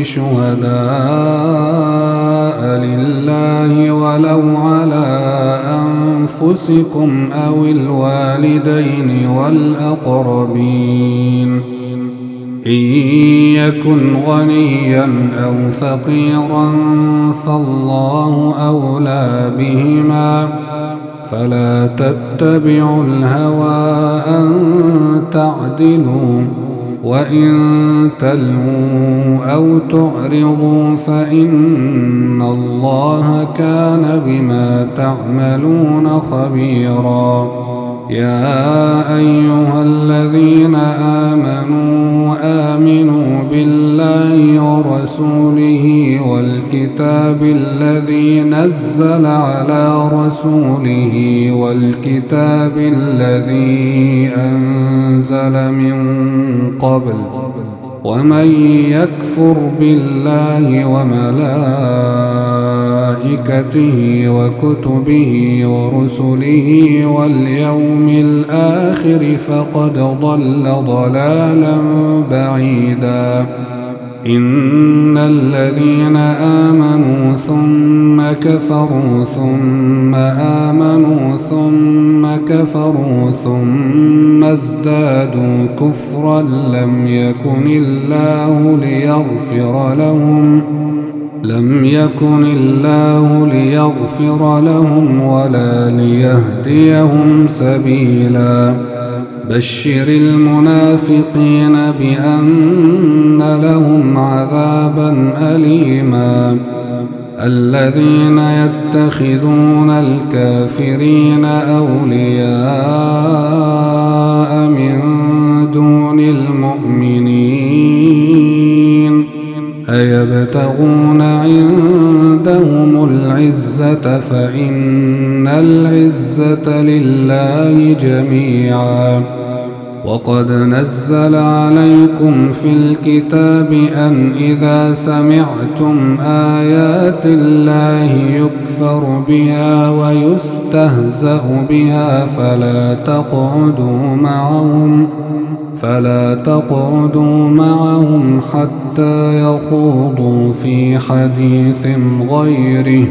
شهداء لله ولو على أنفسكم أو الوالدين والأقربين إن يكن غنيا أو فقيرا فالله أولى بهما فلا تتبعوا الهوى أن تعدلوا وإن تلووا أو تعرضوا فإن الله كان بما تعملون خبيرا يا أيها الذين آمنوا بالله ورسوله والكتاب الذي نزل على رسوله والكتاب الذي أنزل من قبل ومن يكفر بالله وملائكته وكتبه ورسله واليوم الآخر فقد ضل ضلالا بعيدا إن الذين آمنوا ثم كفروا ثم آمنوا ثم كفروا ثم ازدادوا كفرا لم يكن الله ليغفر لهم ولا ليهديهم سبيلا. بشر المنافقين بأن لهم عذابا أليما. الذين يتخذون الكافرين أولياء من دون المؤمنين أيبتغون عندهم العزة فإن العزة لله جميعا. وقد نزل عليكم في الكتاب أن إذا سمعتم آيات الله يكفر بها ويستهزأ بها فلا تقعدوا معهم حتى يخوضوا في حديث غيره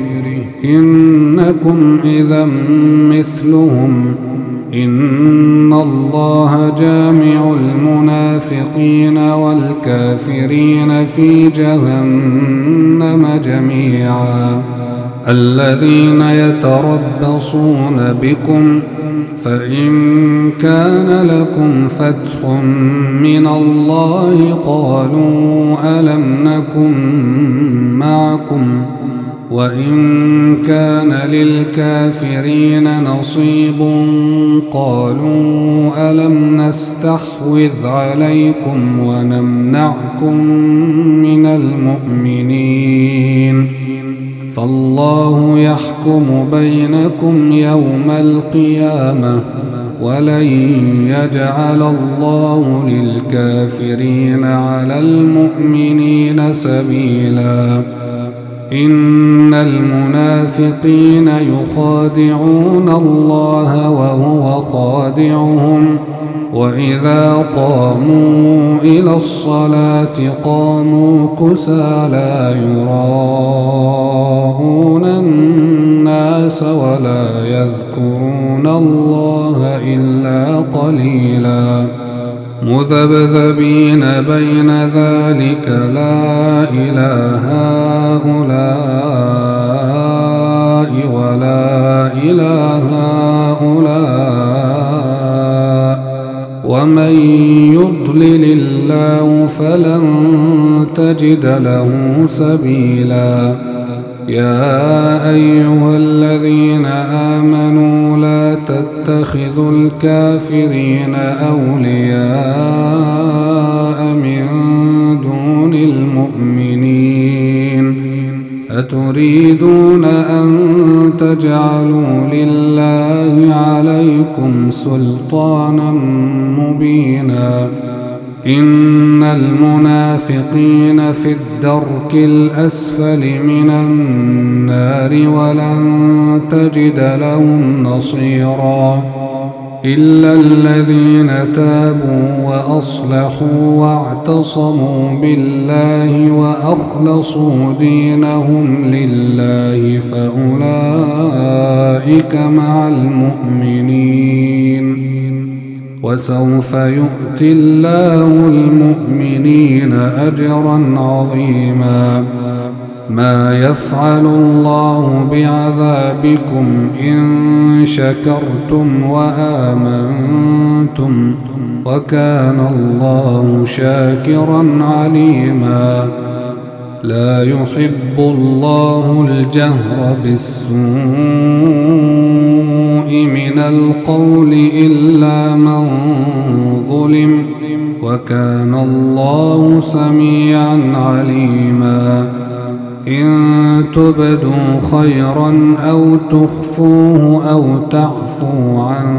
إنكم إذا مثلهم. إن الله جامع المنافقين والكافرين في جهنم جميعا. الذين يتربصون بكم فإن كان لكم فتح من الله قالوا ألم نكن معكم وإن كان للكافرين نصيب قالوا ألم نستحوذ عليكم ونمنعكم من المؤمنين فالله يحكم بينكم يوم القيامة ولن يجعل الله للكافرين على المؤمنين سبيلا. إن المنافقين يخادعون الله وهو خادعهم وإذا قاموا إلى الصلاة قاموا كسالى يراءون الناس ولا يذكرون الله إلا قليلا. مذبذبين بين ذلك لا إله هؤلاء ولا إله هؤلاء ومن يضلل الله فلن تجد له سبيلا. يا أيها الذين آمنوا لا تتخذوا الكافرين أولياء من دون المؤمنين أتريدون أن تجعلوا لله عليكم سلطانا مبينا. إن المنافقين في الدرك الأسفل من النار ولن تجد لهم نصيرا إلا الذين تابوا وأصلحوا واعتصموا بالله وأخلصوا دينهم لله فأولئك مع المؤمنين وسوف يؤتي الله المؤمنين أجرا عظيما. ما يفعل الله بعذابكم إن شكرتم وآمنتم وكان الله شاكرا عليما. لا يحب الله الجهر بالسوء من القول إلا من ظلم وكان الله سميعا عليما. إن تبدوا خيرا أو تخفوه أو تعفوا عن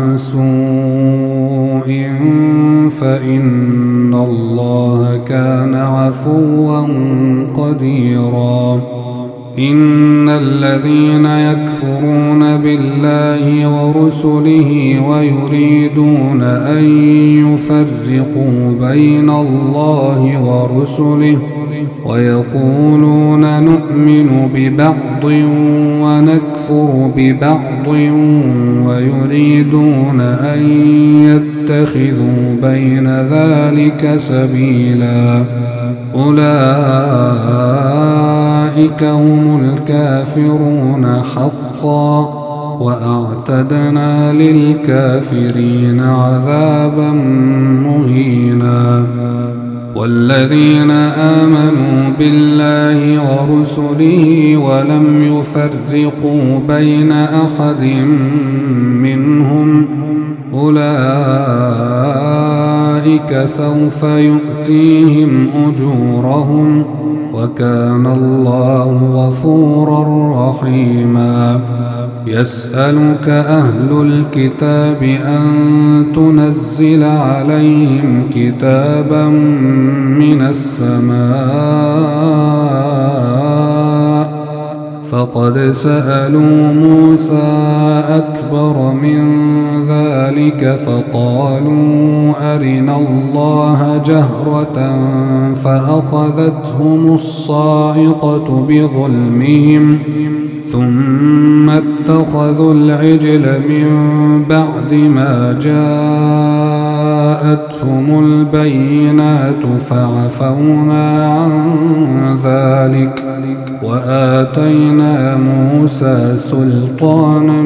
سوء فإن الله كان عفوا قديرا. إن الذين يكفرون بالله ورسله ويريدون أن يفرقوا بين الله ورسله ويقولون نؤمن ببعض ونكفر ببعض ويريدون أن يتخذوا بين ذلك سبيلا أولئك هم الكافرون حقا وأعتدنا للكافرين عذابا مهينا والذين آمنوا بالله ورسله ولم يفرقوا بين أحد منهم أولئك سوف يؤتيهم أجورهم وكان الله غفورا رحيما يسألك أهل الكتاب أن تنزل عليهم كتابا من السماء فقد سألوا موسى أكبر من ذلك فقالوا أرنا الله جهرة فأخذتهم الصاعقة بظلمهم ثم اتخذوا العجل من بعد ما جاءتهم البينات فعفونا عن ذلك وآتينا موسى سلطانا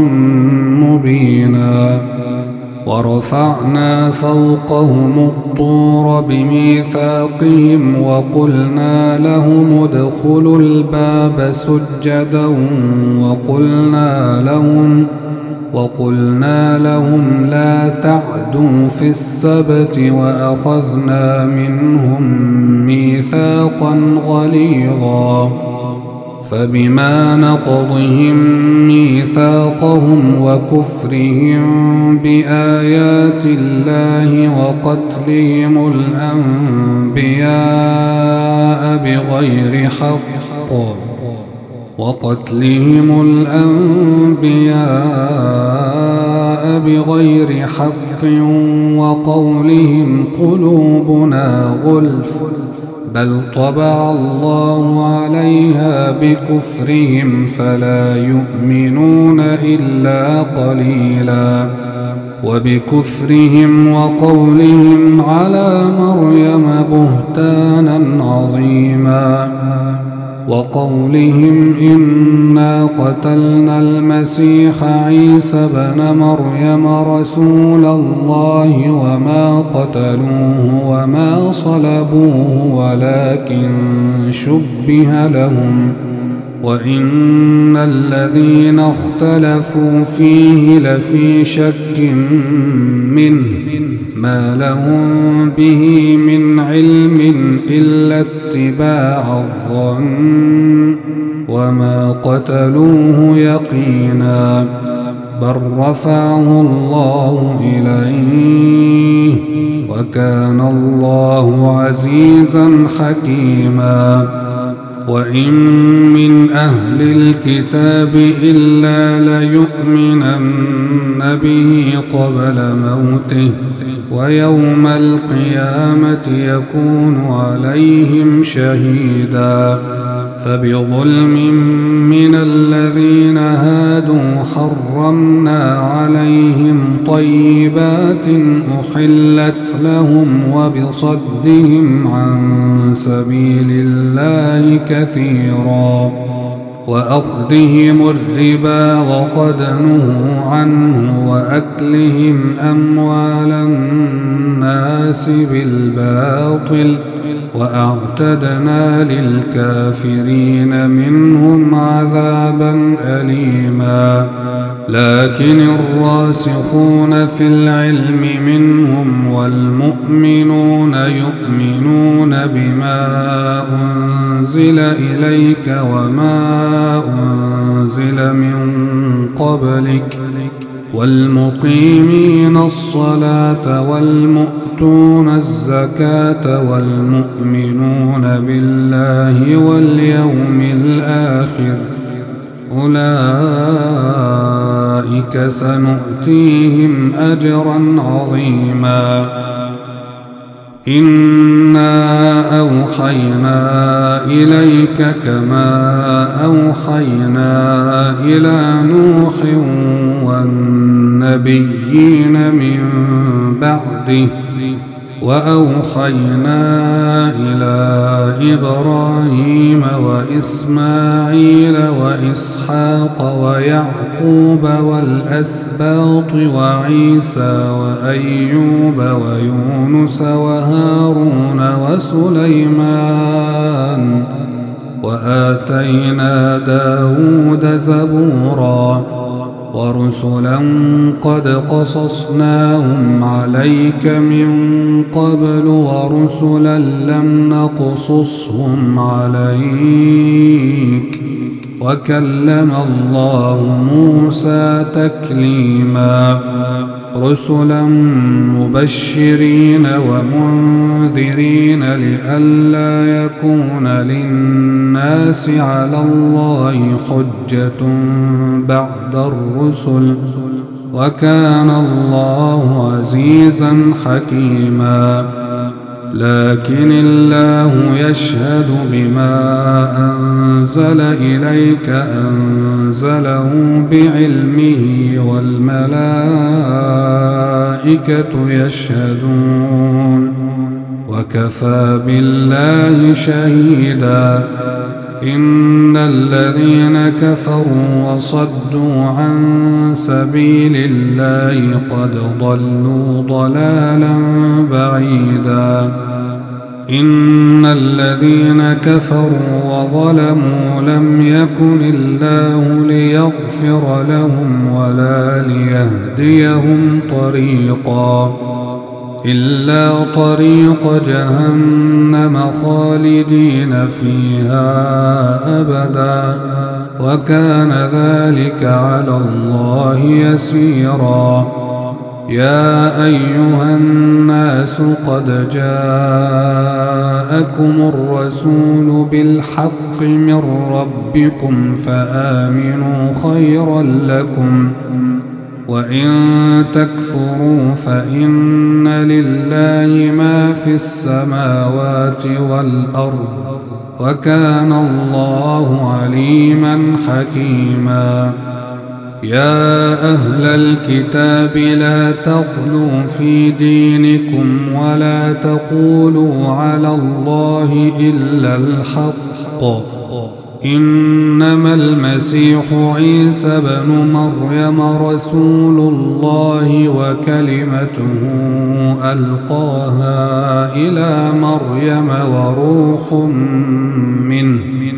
مبينا ورفعنا فوقهم الطور بميثاقهم وقلنا لهم ادخلوا الباب سجدا وقلنا لهم لا تعدوا في السبت وأخذنا منهم ميثاقا غليظا فبما نقضهم ميثاقهم وكفرهم بآيات الله وقتلهم الأنبياء بغير حق وقولهم قلوبنا غلف بل طبع الله عليها بكفرهم فلا يؤمنون إلا قليلا وبكفرهم وقولهم على مريم بهتانا عظيما وقولهم إنا قتلنا المسيح عيسى بن مريم رسول الله وما قتلوه وما صلبوه ولكن شبه لهم وإن الذين اختلفوا فيه لفي شك منه ما لهم به من علم إلا اتباع الظن وما قتلوه يقينا بل رفعه الله إليه وكان الله عزيزا حكيما وإن من أهل الكتاب إلا ليؤمنن به قبل موته ويوم القيامة يكون عليهم شهيدا فبظلم من الذين هادوا حرمنا عليهم طيبات أحلت لهم وبصدهم عن سبيل الله كثيرا وأخذهم الربا وقد نهوا عنه وأكلهم أموال الناس بالباطل وأعتدنا للكافرين منهم عذابا أليما لكن الراسخون في العلم منهم والمؤمنون يؤمنون بما أنزل إليك وما أنزل من قبلك والمقيمين الصلاة والمؤتون الزكاة والمؤمنون بالله واليوم الآخر أولئك سنؤتيهم أجرا عظيما. إنا أوحينا إليك كما أوحينا إلى نوح والنبيين من بعده وأوحينا إلى إبراهيم وإسماعيل وإسحاق ويعقوب والأسباط وعيسى وأيوب ويونس وهارون وسليمان وآتينا داود زبورا ورسلا قد قصصناهم عليك من قبل ورسلا لم نقصصهم عليك وكلم الله موسى تكليما. رسلا مبشرين ومنذرين لئلا يكون للناس على الله حجة بعد الرسل وكان الله عزيزا حكيما. لكن الله يشهد بما أنزل إليك أنزله بعلمه والملائكة يشهدون وكفى بالله شهيدا. إن الذين كفروا وصدوا عن سبيل الله قد ضلوا ضلالا بعيدا. إن الذين كفروا وظلموا لم يكن الله ليغفر لهم ولا ليهديهم طريقا إلا طريق جهنم خالدين فيها أبدا وكان ذلك على الله يسيرا. يا أيها الناس قد جاءكم الرسول بالحق من ربكم فآمنوا خيرا لكم وإن تكفروا فإن لله ما في السماوات والأرض وكان الله عليما حكيما. يا أهل الكتاب لا تغلوا في دينكم ولا تقولوا على الله إلا الحق إنما المسيح عيسى بن مريم رسول الله وكلمته ألقاها إلى مريم وروح منه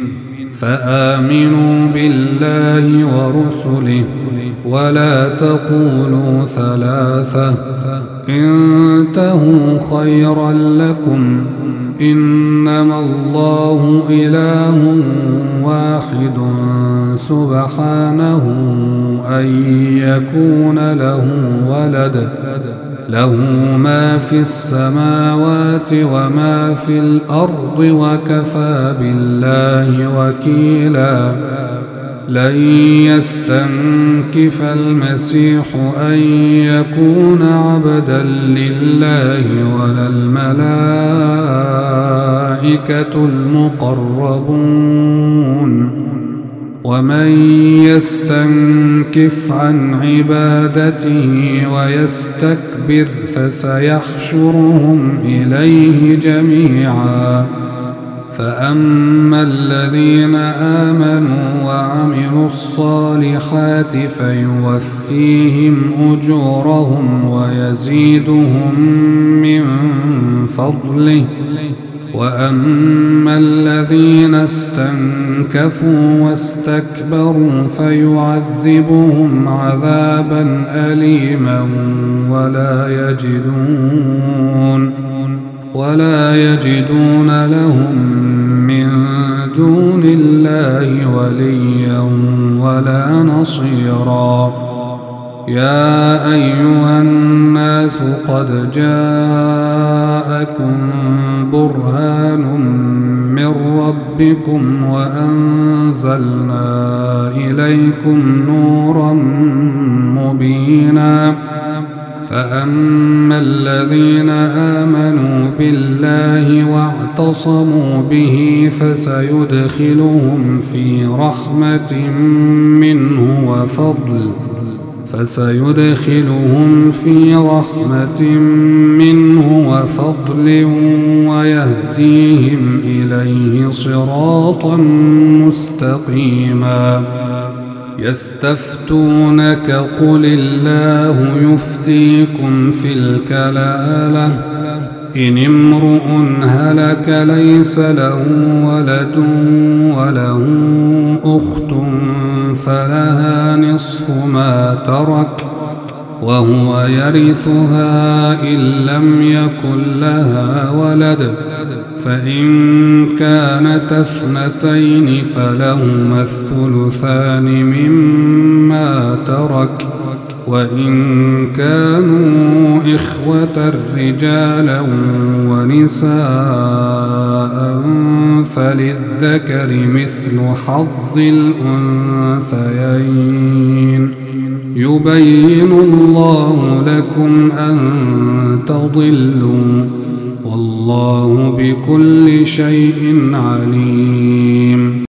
فآمنوا بالله ورسله ولا تقولوا ثلاثة انتهوا خيرا لكم إنما الله إله واحد سبحانه أن يكون له ولد له ما في السماوات وما في الأرض وكفى بالله وكيلا. لن يستنكف المسيح أن يكون عبدا لله ولا الملائكة المقربون ومن يستنكف عن عبادته ويستكبر فسيحشرهم إليه جميعا. فأما الذين آمنوا وعملوا الصالحات فيوفيهم أجورهم ويزيدهم من فضله وأما الذين استنكفوا واستكبروا فيعذبهم عذابا أليما ولا يجدون لهم من دون الله وليا ولا نصيرا. يا أيها الناس قد جاءكم برهان من ربكم وأنزلنا إليكم نورا مبينا فأما الذين آمنوا بالله واعتصموا به فسيدخلهم في رحمة منه وفضل ويهديهم إليه صراطا مستقيما يستفتونك قل الله يفتيكم في الكلالة إن امرؤ هلك ليس له ولد وله أخت فلها نصف ما ترك وهو يرثها إن لم يكن لها ولد فإن كانت اثنتين فلهما الثلثان مما ترك وإن كانوا إخوة رجالا ونساء فللذكر مثل حظ الأنثيين يبين الله لكم أن تضلوا والله بكل شيء عليم.